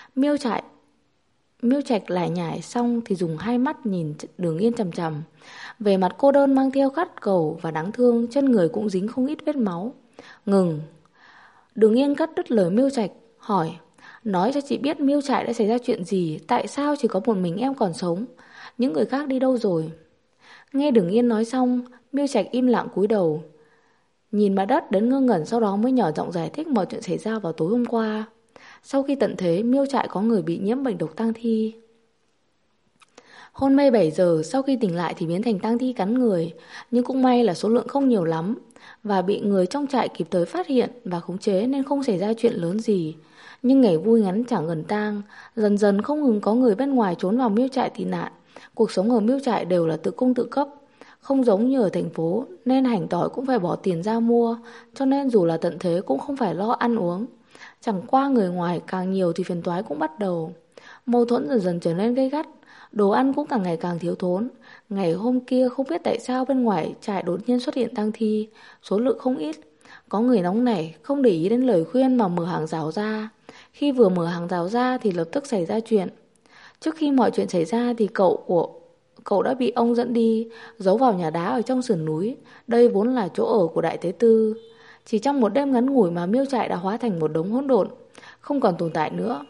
Miêu Trạch lại nhải xong thì dùng hai mắt nhìn Đường Yên chằm chằm. Về mặt cô đơn mang theo khát cầu và đáng thương, trên người cũng dính không ít vết máu. Ngừng. Đường Yên cắt đứt lời Miêu Trạch, hỏi, nói cho chị biết Miêu trại đã xảy ra chuyện gì, tại sao chỉ có một mình em còn sống, những người khác đi đâu rồi? Nghe Đường Yên nói xong, Miêu Trạch im lặng cúi đầu, nhìn mặt đất đến ngơ ngẩn, sau đó mới nhỏ giọng giải thích mọi chuyện xảy ra vào tối hôm qua. Sau khi tận thế, Miêu trại có người bị nhiễm bệnh độc tang thi. Hôn mê 7 giờ, sau khi tỉnh lại thì biến thành tang thi cắn người, nhưng cũng may là số lượng không nhiều lắm và bị người trong trại kịp thời phát hiện và khống chế nên không xảy ra chuyện lớn gì. Nhưng ngày vui ngắn chẳng gần tang, dần dần không ngừng có người bên ngoài trốn vào miêu trại tị nạn. Cuộc sống ở miêu trại đều là tự cung tự cấp, không giống như ở thành phố nên hành tỏi cũng phải bỏ tiền ra mua, cho nên dù là tận thế cũng không phải lo ăn uống. Chẳng qua người ngoài càng nhiều thì phiền toái cũng bắt đầu. Mâu thuẫn dần dần trở nên gay gắt, đồ ăn cũng càng ngày càng thiếu thốn. Ngày hôm kia không biết tại sao bên ngoài trại đột nhiên xuất hiện tang thi, số lượng không ít. Có người nóng nảy, không để ý đến lời khuyên mà mở hàng rào ra. Khi vừa mở hàng rào ra thì lập tức xảy ra chuyện. Trước khi mọi chuyện xảy ra thì cậu đã bị ông dẫn đi, giấu vào nhà đá ở trong sườn núi. Đây vốn là chỗ ở của Đại Tế Tư. Chỉ trong một đêm ngắn ngủi mà miêu trại đã hóa thành một đống hỗn độn, không còn tồn tại nữa.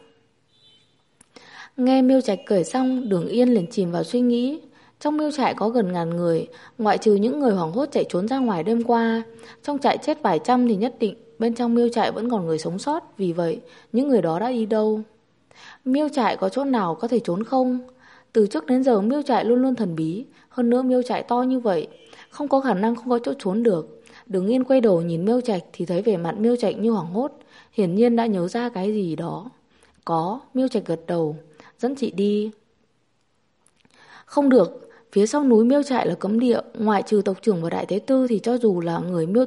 Nghe Miêu Trạch kể xong, Đường Yên liền chìm vào suy nghĩ. Trong miêu trại có gần ngàn người, ngoại trừ những người hoảng hốt chạy trốn ra ngoài đêm qua. Trong trại chết vài trăm thì nhất định bên trong miêu trại vẫn còn người sống sót. Vì vậy, những người đó đã đi đâu? Miêu trại có chỗ nào có thể trốn không? Từ trước đến giờ miêu trại luôn luôn thần bí. Hơn nữa miêu trại to như vậy, không có khả năng không có chỗ trốn được. Đường Yên quay đầu nhìn Miêu Trạch thì thấy vẻ mặt Miêu Trạch như hoảng hốt, hiển nhiên đã nhớ ra cái gì đó. Có, Miêu Trạch gật đầu, dẫn chị đi. Không được, Phía sau núi Miêu Trại là cấm địa, ngoại trừ tộc trưởng và đại tế tư thì cho dù là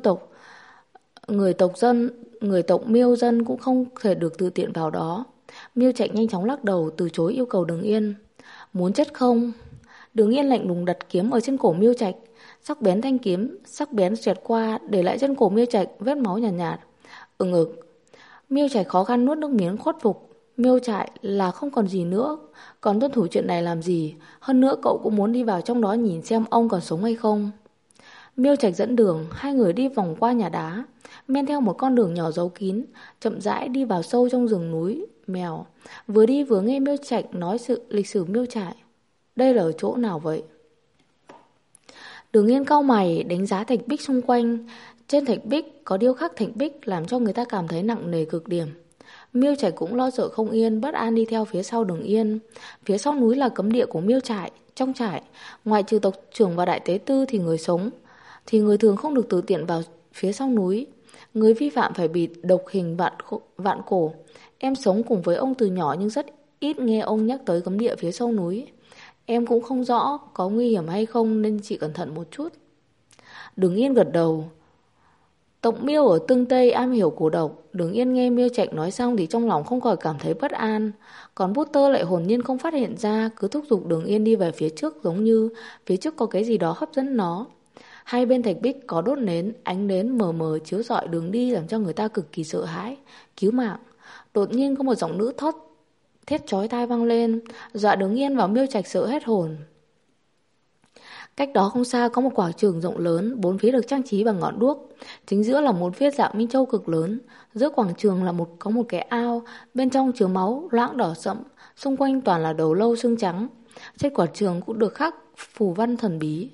người tộc Miêu dân cũng không thể được tự tiện vào đó. Miêu Trạch nhanh chóng lắc đầu từ chối yêu cầu Đường Yên. Muốn chết không? Đường Yên lạnh lùng đặt kiếm ở trên cổ Miêu Trạch, sắc bén thanh kiếm sắc bén xẹt qua, để lại trên cổ Miêu Trạch vết máu nhàn nhạt. Ngực. Miêu Trạch khó khăn nuốt nước miếng khuất phục. Miêu Trại là không còn gì nữa, còn tuân thủ chuyện này làm gì? Hơn nữa cậu cũng muốn đi vào trong đó nhìn xem ông còn sống hay không. Miêu Trạch dẫn đường, hai người đi vòng qua nhà đá, men theo một con đường nhỏ giấu kín, chậm rãi đi vào sâu trong rừng núi mèo. Vừa đi vừa nghe Miêu Trạch nói sự lịch sử Miêu Trại. Đây là ở chỗ nào vậy? Đường Yên cau mày đánh giá thạch bích xung quanh. Trên thạch bích có điêu khắc thạch bích làm cho người ta cảm thấy nặng nề cực điểm. Miêu Trạch cũng lo sợ không yên, bất an đi theo phía sau Đường Yên. Phía sau núi là cấm địa của Miêu Trại. Trong trại, ngoại trừ tộc trưởng và đại tế tư thì người thường không được tự tiện vào phía sau núi. Người vi phạm phải bị độc hình vạn cổ. Em sống cùng với ông từ nhỏ nhưng rất ít nghe ông nhắc tới cấm địa phía sau núi. Em cũng không rõ có nguy hiểm hay không nên chỉ cẩn thận một chút. Đường Yên gật đầu. Tộc Miêu ở Tương Tây am hiểu cổ độc. Đường Yên nghe Miêu Trạch nói xong thì trong lòng không khỏi cảm thấy bất an. Còn Bút Tơ lại hồn nhiên không phát hiện ra, cứ thúc giục Đường Yên đi về phía trước, giống như phía trước có cái gì đó hấp dẫn nó. Hai bên thạch bích có đốt nến, ánh nến mờ mờ chiếu rọi đường đi làm cho người ta cực kỳ sợ hãi. Cứu mạng. Đột nhiên có một giọng nữ thét chói tai vang lên, dọa Đường Yên và Miêu Trạch sợ hết hồn. Cách đó không xa có một quảng trường rộng lớn, bốn phía được trang trí bằng ngọn đuốc. Chính giữa là một viết dạng minh châu cực lớn. Giữa quảng trường là có một cái ao, bên trong chứa máu loãng đỏ sẫm, xung quanh toàn là đầu lâu xương trắng. Trên quảng trường cũng được khắc phù văn thần bí.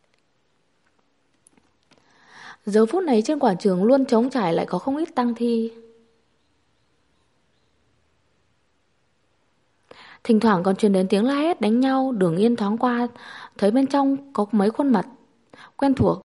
Giờ phút này trên quảng trường luôn trống trải, lại có không ít tang thi. Thỉnh thoảng còn truyền đến tiếng la hét đánh nhau. Đường Yên thoáng qua thấy bên trong có mấy khuôn mặt quen thuộc.